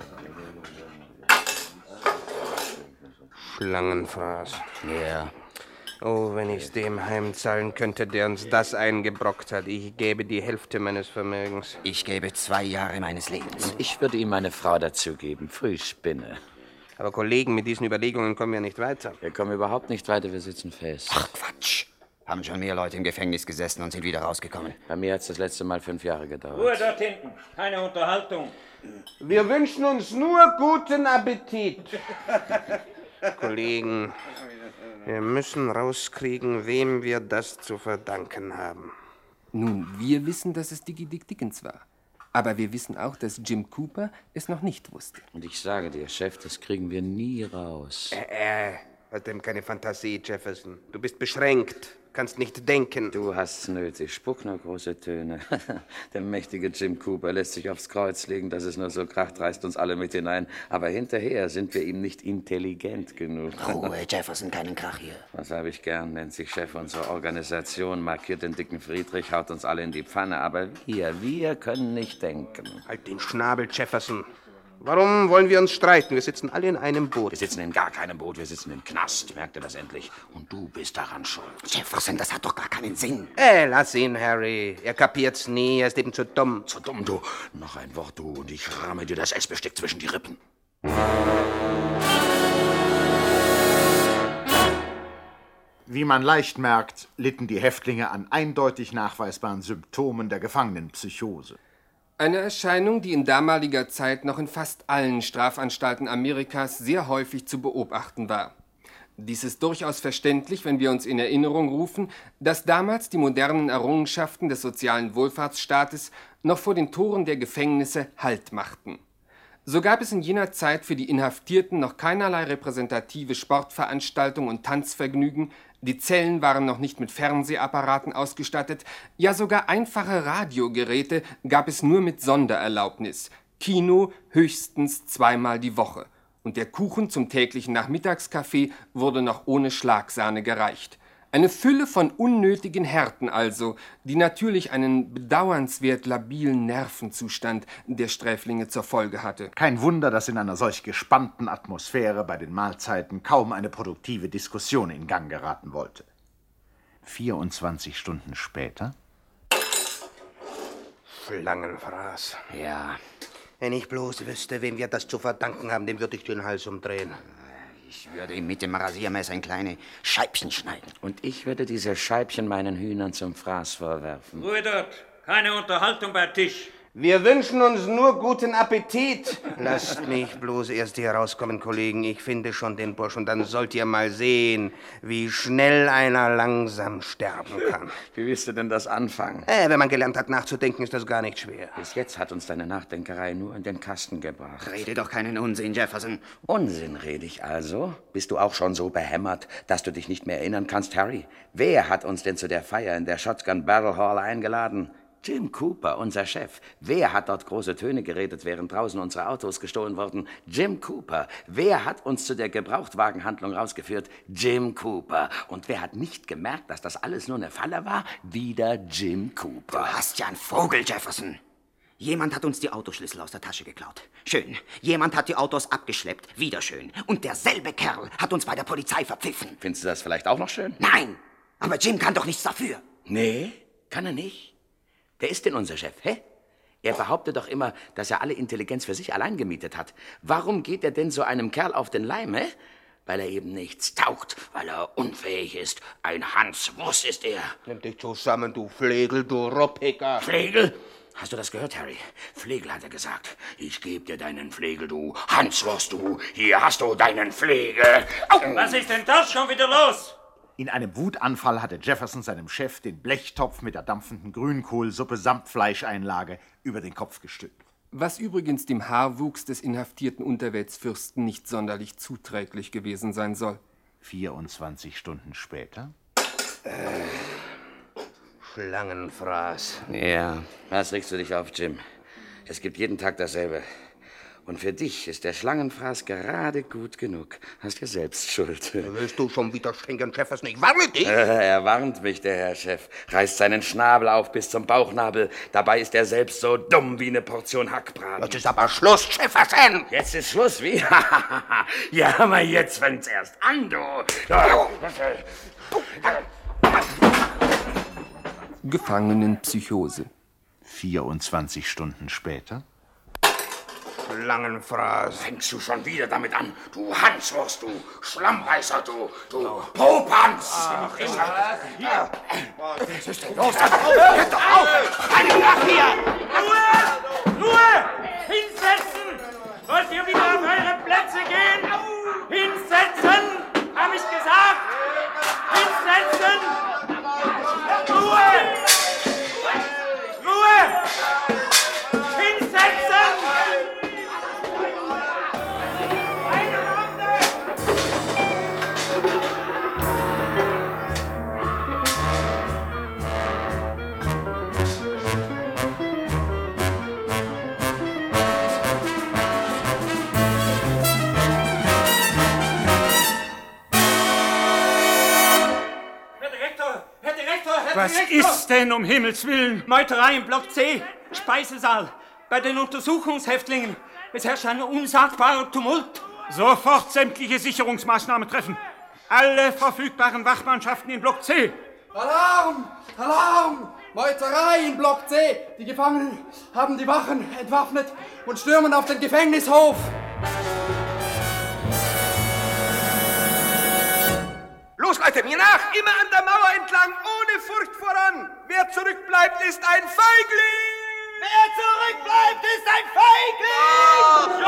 Schlangenfraß. Ja. Oh, wenn ich's dem heimzahlen könnte, der uns das eingebrockt hat. Ich gäbe die Hälfte meines Vermögens. Ich gäbe 2 Jahre meines Lebens. Und ich würde ihm meine Frau dazu geben. Frühspinne. Aber Kollegen, mit diesen Überlegungen kommen wir nicht weiter. Wir kommen überhaupt nicht weiter, wir sitzen fest. Ach, Quatsch. Haben schon mehr Leute im Gefängnis gesessen und sind wieder rausgekommen. Bei mir hat's das letzte Mal 5 Jahre gedauert. Ruhe dort hinten. Keine Unterhaltung. Wir wünschen uns nur guten Appetit. Kollegen, wir müssen rauskriegen, wem wir das zu verdanken haben. Nun, wir wissen, dass es Dickie Dick Dickens war. Aber wir wissen auch, dass Jim Cooper es noch nicht wusste. Und ich sage dir, Chef, das kriegen wir nie raus. Hat dem keine Fantasie, Jefferson. Du bist beschränkt, kannst nicht denken. Du hast's nötig. Spuck nur große Töne. Der mächtige Jim Cooper lässt sich aufs Kreuz legen, dass es nur so kracht, reißt uns alle mit hinein. Aber hinterher sind wir ihm nicht intelligent genug. Ruhe, Jefferson, keinen Krach hier. Was habe ich gern, nennt sich Chef unserer Organisation, markiert den dicken Friedrich, haut uns alle in die Pfanne. Aber wir können nicht denken. Halt den Schnabel, Jefferson. Warum wollen wir uns streiten? Wir sitzen alle in einem Boot. Wir sitzen in gar keinem Boot, wir sitzen im Knast. Merkt ihr das endlich? Und du bist daran schuld. Jefferson, das hat doch gar keinen Sinn. Lass ihn, Harry. Er kapiert's nie, er ist eben zu dumm. Zu dumm, du. Noch ein Wort, du, und ich ramme dir das Essbesteck zwischen die Rippen. Wie man leicht merkt, litten die Häftlinge an eindeutig nachweisbaren Symptomen der Gefangenenpsychose. Eine Erscheinung, die in damaliger Zeit noch in fast allen Strafanstalten Amerikas sehr häufig zu beobachten war. Dies ist durchaus verständlich, wenn wir uns in Erinnerung rufen, dass damals die modernen Errungenschaften des sozialen Wohlfahrtsstaates noch vor den Toren der Gefängnisse Halt machten. So gab es in jener Zeit für die Inhaftierten noch keinerlei repräsentative Sportveranstaltungen und Tanzvergnügen, die Zellen waren noch nicht mit Fernsehapparaten ausgestattet, ja sogar einfache Radiogeräte gab es nur mit Sondererlaubnis, Kino höchstens 2-mal die Woche und der Kuchen zum täglichen Nachmittagskaffee wurde noch ohne Schlagsahne gereicht. Eine Fülle von unnötigen Härten also, die natürlich einen bedauernswert labilen Nervenzustand der Sträflinge zur Folge hatte. Kein Wunder, dass in einer solch gespannten Atmosphäre bei den Mahlzeiten kaum eine produktive Diskussion in Gang geraten wollte. 24 Stunden später. Schlangenfraß. Ja. Wenn ich bloß wüsste, wem wir das zu verdanken haben, dem würde ich den Hals umdrehen. Ich würde ihm mit dem Rasiermesser in kleine Scheibchen schneiden. Und ich würde diese Scheibchen meinen Hühnern zum Fraß vorwerfen. Ruhe dort. Keine Unterhaltung bei Tisch. Wir wünschen uns nur guten Appetit. Lasst mich bloß erst hier rauskommen, Kollegen. Ich finde schon den Bursch und dann sollt ihr mal sehen, wie schnell einer langsam sterben kann. Wie willst du denn das anfangen? Wenn man gelernt hat, nachzudenken, ist das gar nicht schwer. Bis jetzt hat uns deine Nachdenkerei nur in den Kasten gebracht. Rede doch keinen Unsinn, Jefferson. Unsinn rede ich also? Bist du auch schon so behämmert, dass du dich nicht mehr erinnern kannst, Harry? Wer hat uns denn zu der Feier in der Shotgun Barrel Hall eingeladen? Jim Cooper, unser Chef. Wer hat dort große Töne geredet, während draußen unsere Autos gestohlen wurden? Jim Cooper. Wer hat uns zu der Gebrauchtwagenhandlung rausgeführt? Jim Cooper. Und wer hat nicht gemerkt, dass das alles nur eine Falle war? Wieder Jim Cooper. Du hast ja einen Vogel, Jefferson. Jemand hat uns die Autoschlüssel aus der Tasche geklaut. Schön. Jemand hat die Autos abgeschleppt. Wieder schön. Und derselbe Kerl hat uns bei der Polizei verpfiffen. Findest du das vielleicht auch noch schön? Nein. Aber Jim kann doch nichts dafür. Nee, kann er nicht. Wer ist denn unser Chef, hä? Er behauptet doch immer, dass er alle Intelligenz für sich allein gemietet hat. Warum geht er denn so einem Kerl auf den Leim, hä? Weil er eben nichts taugt, weil er unfähig ist. Ein Hanswurst ist er. Nimm dich zusammen, du Flegel, du Ropphicker. Flegel? Hast du das gehört, Harry? Flegel hat er gesagt. Ich geb dir deinen Flegel, du Hanswurst, du. Hier hast du deinen Flegel. Au. Was ist denn das schon wieder los? In einem Wutanfall hatte Jefferson seinem Chef den Blechtopf mit der dampfenden Grünkohlsuppe samt Fleischeinlage über den Kopf gestülpt. Was übrigens dem Haarwuchs des inhaftierten Unterweltsfürsten nicht sonderlich zuträglich gewesen sein soll. 24 Stunden später? Schlangenfraß. Ja, was regst du dich auf, Jim? Es gibt jeden Tag dasselbe. Und für dich ist der Schlangenfraß gerade gut genug. Hast ja selbst Schuld. Willst du schon wieder strengen, Chef? Ich warne dich! Er warnt mich, der Herr Chef. Reißt seinen Schnabel auf bis zum Bauchnabel. Dabei ist er selbst so dumm wie eine Portion Hackbraten. Jetzt ist aber Schluss, Jefferson! Jetzt ist Schluss, wie? Ja, aber jetzt fängt's erst an, du. Gefangenenpsychose. 24 Stunden später? Schlangenfraß. Fängst du schon wieder damit an? Du Hanswurst, du Schlammbeißer, du Popanz! Was ist denn los? Hört doch auf! Keine nach hier! Ruhe! Hinsetzen! Wollt ihr wieder auf eure Plätze gehen? Hinsetzen! Hab ich gesagt! Hinsetzen! Ruhe! Ruhe! Hinsetzen! Was ist denn um Himmels Willen? Meuterei im Block C, Speisesaal, bei den Untersuchungshäftlingen. Es herrscht ein unsagbarer Tumult. Sofort sämtliche Sicherungsmaßnahmen treffen. Alle verfügbaren Wachmannschaften in Block C. Alarm! Alarm! Meuterei in Block C! Die Gefangenen haben die Wachen entwaffnet und stürmen auf den Gefängnishof. Los, Leute, mir nach! Immer an der Mauer entlang, ohne Furcht voran! Wer zurückbleibt, ist ein Feigling! Wer zurückbleibt, ist ein Feigling!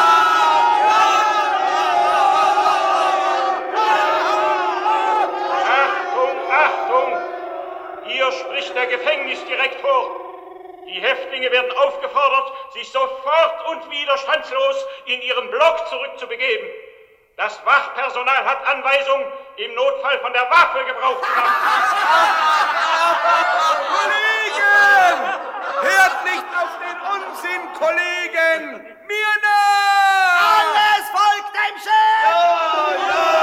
Achtung, Achtung! Hier spricht der Gefängnisdirektor. Die Häftlinge werden aufgefordert, sich sofort und widerstandslos in ihren Block zurückzubegeben. Das Wachpersonal hat Anweisung, im Notfall von der Waffe Gebrauch zu machen. Kollegen! Hört nicht auf den Unsinn, Kollegen! Mir nach! Alles folgt dem Chef!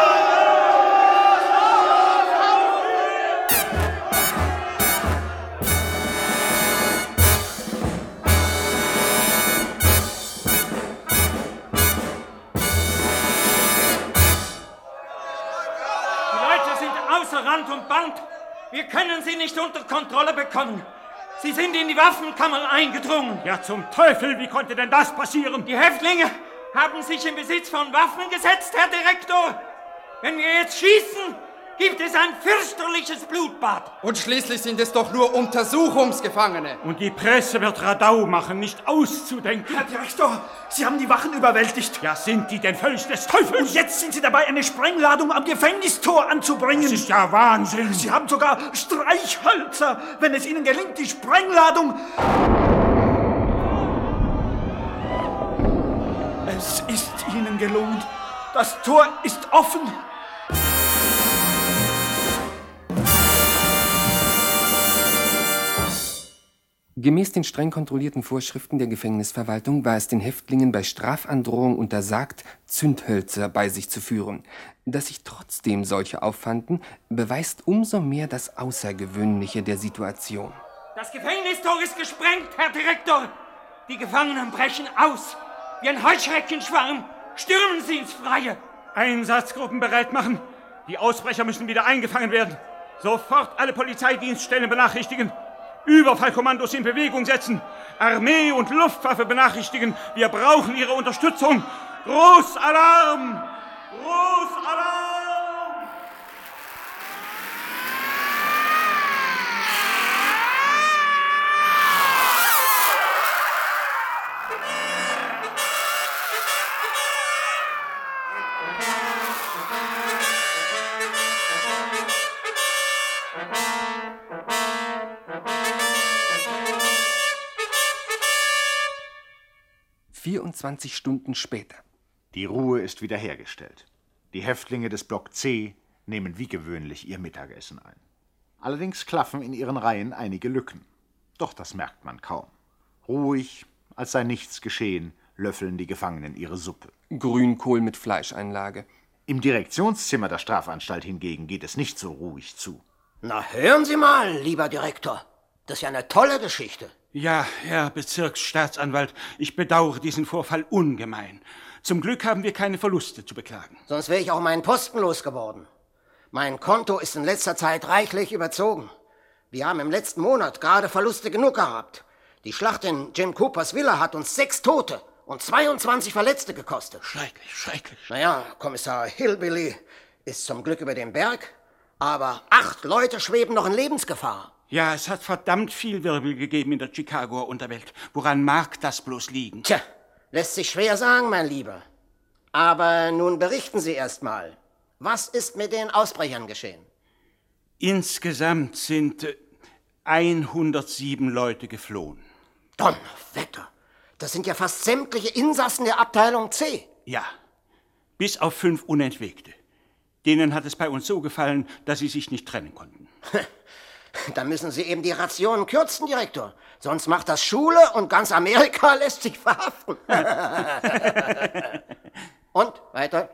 Außer Rand und Band. Wir können sie nicht unter Kontrolle bekommen. Sie sind in die Waffenkammer eingedrungen. Ja, zum Teufel, wie konnte denn das passieren? Die Häftlinge haben sich in Besitz von Waffen gesetzt, Herr Direktor. Wenn wir jetzt schießen, gibt es ein fürchterliches Blutbad. Und schließlich sind es doch nur Untersuchungsgefangene. Und die Presse wird Radau machen, nicht auszudenken. Herr Direktor, Sie haben die Wachen überwältigt. Ja, sind die denn völlig des Teufels? Und jetzt sind Sie dabei, eine Sprengladung am Gefängnistor anzubringen. Das ist ja Wahnsinn. Sie haben sogar Streichhölzer, wenn es Ihnen gelingt, die Sprengladung... Es ist Ihnen gelungen. Das Tor ist offen. Gemäß den streng kontrollierten Vorschriften der Gefängnisverwaltung war es den Häftlingen bei Strafandrohung untersagt, Zündhölzer bei sich zu führen. Dass sich trotzdem solche auffanden, beweist umso mehr das Außergewöhnliche der Situation. Das Gefängnistor ist gesprengt, Herr Direktor. Die Gefangenen brechen aus. Wie ein Heuschreckenschwarm stürmen sie ins Freie. Einsatzgruppen bereit machen. Die Ausbrecher müssen wieder eingefangen werden. Sofort alle Polizeidienststellen benachrichtigen. Überfallkommandos in Bewegung setzen. Armee und Luftwaffe benachrichtigen. Wir brauchen Ihre Unterstützung. Großalarm! Großalarm! 24 Stunden später. Die Ruhe ist wiederhergestellt. Die Häftlinge des Block C nehmen wie gewöhnlich ihr Mittagessen ein. Allerdings klaffen in ihren Reihen einige Lücken. Doch das merkt man kaum. Ruhig, als sei nichts geschehen, löffeln die Gefangenen ihre Suppe. Grünkohl mit Fleischeinlage. Im Direktionszimmer der Strafanstalt hingegen geht es nicht so ruhig zu. Na, hören Sie mal, lieber Direktor. Das ist ja eine tolle Geschichte. Ja, Herr Bezirksstaatsanwalt, ich bedauere diesen Vorfall ungemein. Zum Glück haben wir keine Verluste zu beklagen. Sonst wäre ich auch meinen Posten losgeworden. Mein Konto ist in letzter Zeit reichlich überzogen. Wir haben im letzten Monat gerade Verluste genug gehabt. Die Schlacht in Jim Coopers Villa hat uns 6 Tote und 22 Verletzte gekostet. Schrecklich, schrecklich. Naja, Kommissar Hillbilly ist zum Glück über den Berg, aber 8 Leute schweben noch in Lebensgefahr. Ja, es hat verdammt viel Wirbel gegeben in der Chicagoer Unterwelt. Woran mag das bloß liegen? Tja, lässt sich schwer sagen, mein Lieber. Aber nun berichten Sie erst mal. Was ist mit den Ausbrechern geschehen? Insgesamt sind 107 Leute geflohen. Donnerwetter! Das sind ja fast sämtliche Insassen der Abteilung C. Ja, bis auf 5 Unentwegte. Denen hat es bei uns so gefallen, dass sie sich nicht trennen konnten. Da müssen Sie eben die Rationen kürzen, Direktor. Sonst macht das Schule und ganz Amerika lässt sich verhaften. Und, weiter?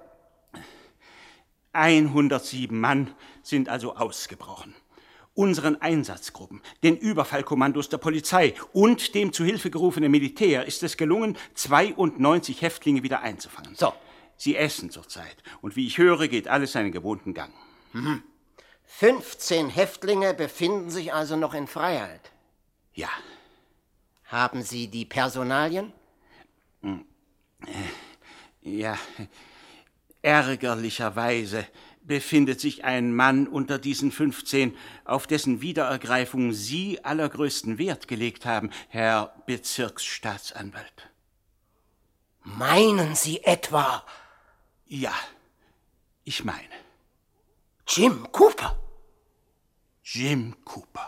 107 Mann sind also ausgebrochen. Unseren Einsatzgruppen, den Überfallkommandos der Polizei und dem zu Hilfe gerufenen Militär ist es gelungen, 92 Häftlinge wieder einzufangen. So. Sie essen zurzeit und wie ich höre, geht alles seinen gewohnten Gang. 15 Häftlinge befinden sich also noch in Freiheit. Ja. Haben Sie die Personalien? Ja, ärgerlicherweise befindet sich ein Mann unter diesen 15, auf dessen Wiederergreifung Sie allergrößten Wert gelegt haben, Herr Bezirksstaatsanwalt. Meinen Sie etwa? Ja, ich meine. Jim Cooper? Jim Cooper.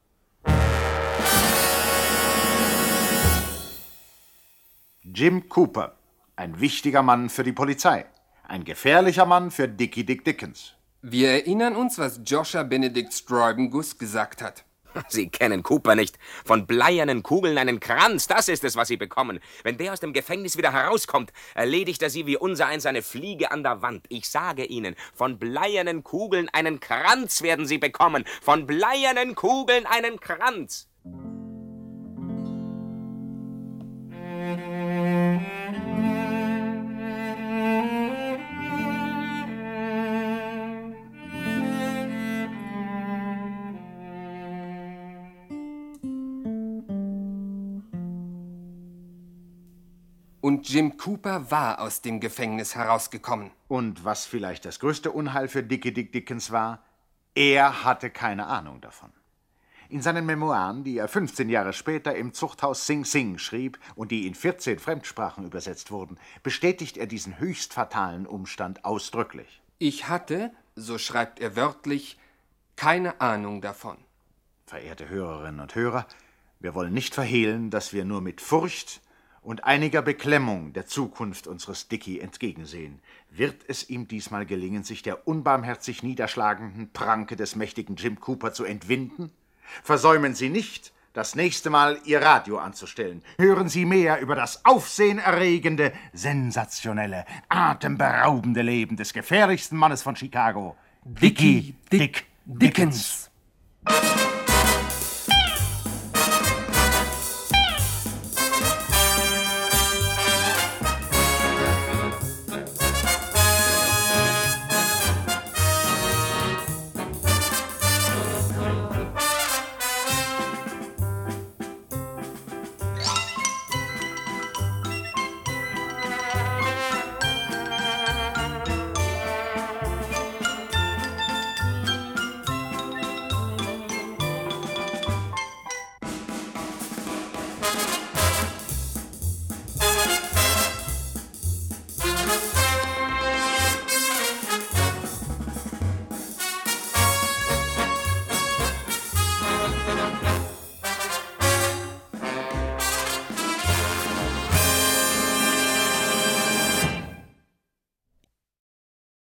Jim Cooper, ein wichtiger Mann für die Polizei. Ein gefährlicher Mann für Dickie Dick Dickens. Wir erinnern uns, was Joshua Benedict Sträubenguss gesagt hat. Sie kennen Cooper nicht. Von bleiernen Kugeln einen Kranz, das ist es, was Sie bekommen. Wenn der aus dem Gefängnis wieder herauskommt, erledigt er Sie wie unsereins eine Fliege an der Wand. Ich sage Ihnen, von bleiernen Kugeln einen Kranz werden Sie bekommen. Von bleiernen Kugeln einen Kranz. Und Jim Cooper war aus dem Gefängnis herausgekommen. Und was vielleicht das größte Unheil für Dickie Dick Dickens war, er hatte keine Ahnung davon. In seinen Memoiren, die er 15 Jahre später im Zuchthaus Sing Sing schrieb und die in 14 Fremdsprachen übersetzt wurden, bestätigt er diesen höchst fatalen Umstand ausdrücklich. Ich hatte, so schreibt er wörtlich, keine Ahnung davon. Verehrte Hörerinnen und Hörer, wir wollen nicht verhehlen, dass wir nur mit Furcht und einiger Beklemmung der Zukunft unseres Dickie entgegensehen. Wird es ihm diesmal gelingen, sich der unbarmherzig niederschlagenden Pranke des mächtigen Jim Cooper zu entwinden? Versäumen Sie nicht, das nächste Mal Ihr Radio anzustellen. Hören Sie mehr über das aufsehenerregende, sensationelle, atemberaubende Leben des gefährlichsten Mannes von Chicago, Dickie Dick Dickens.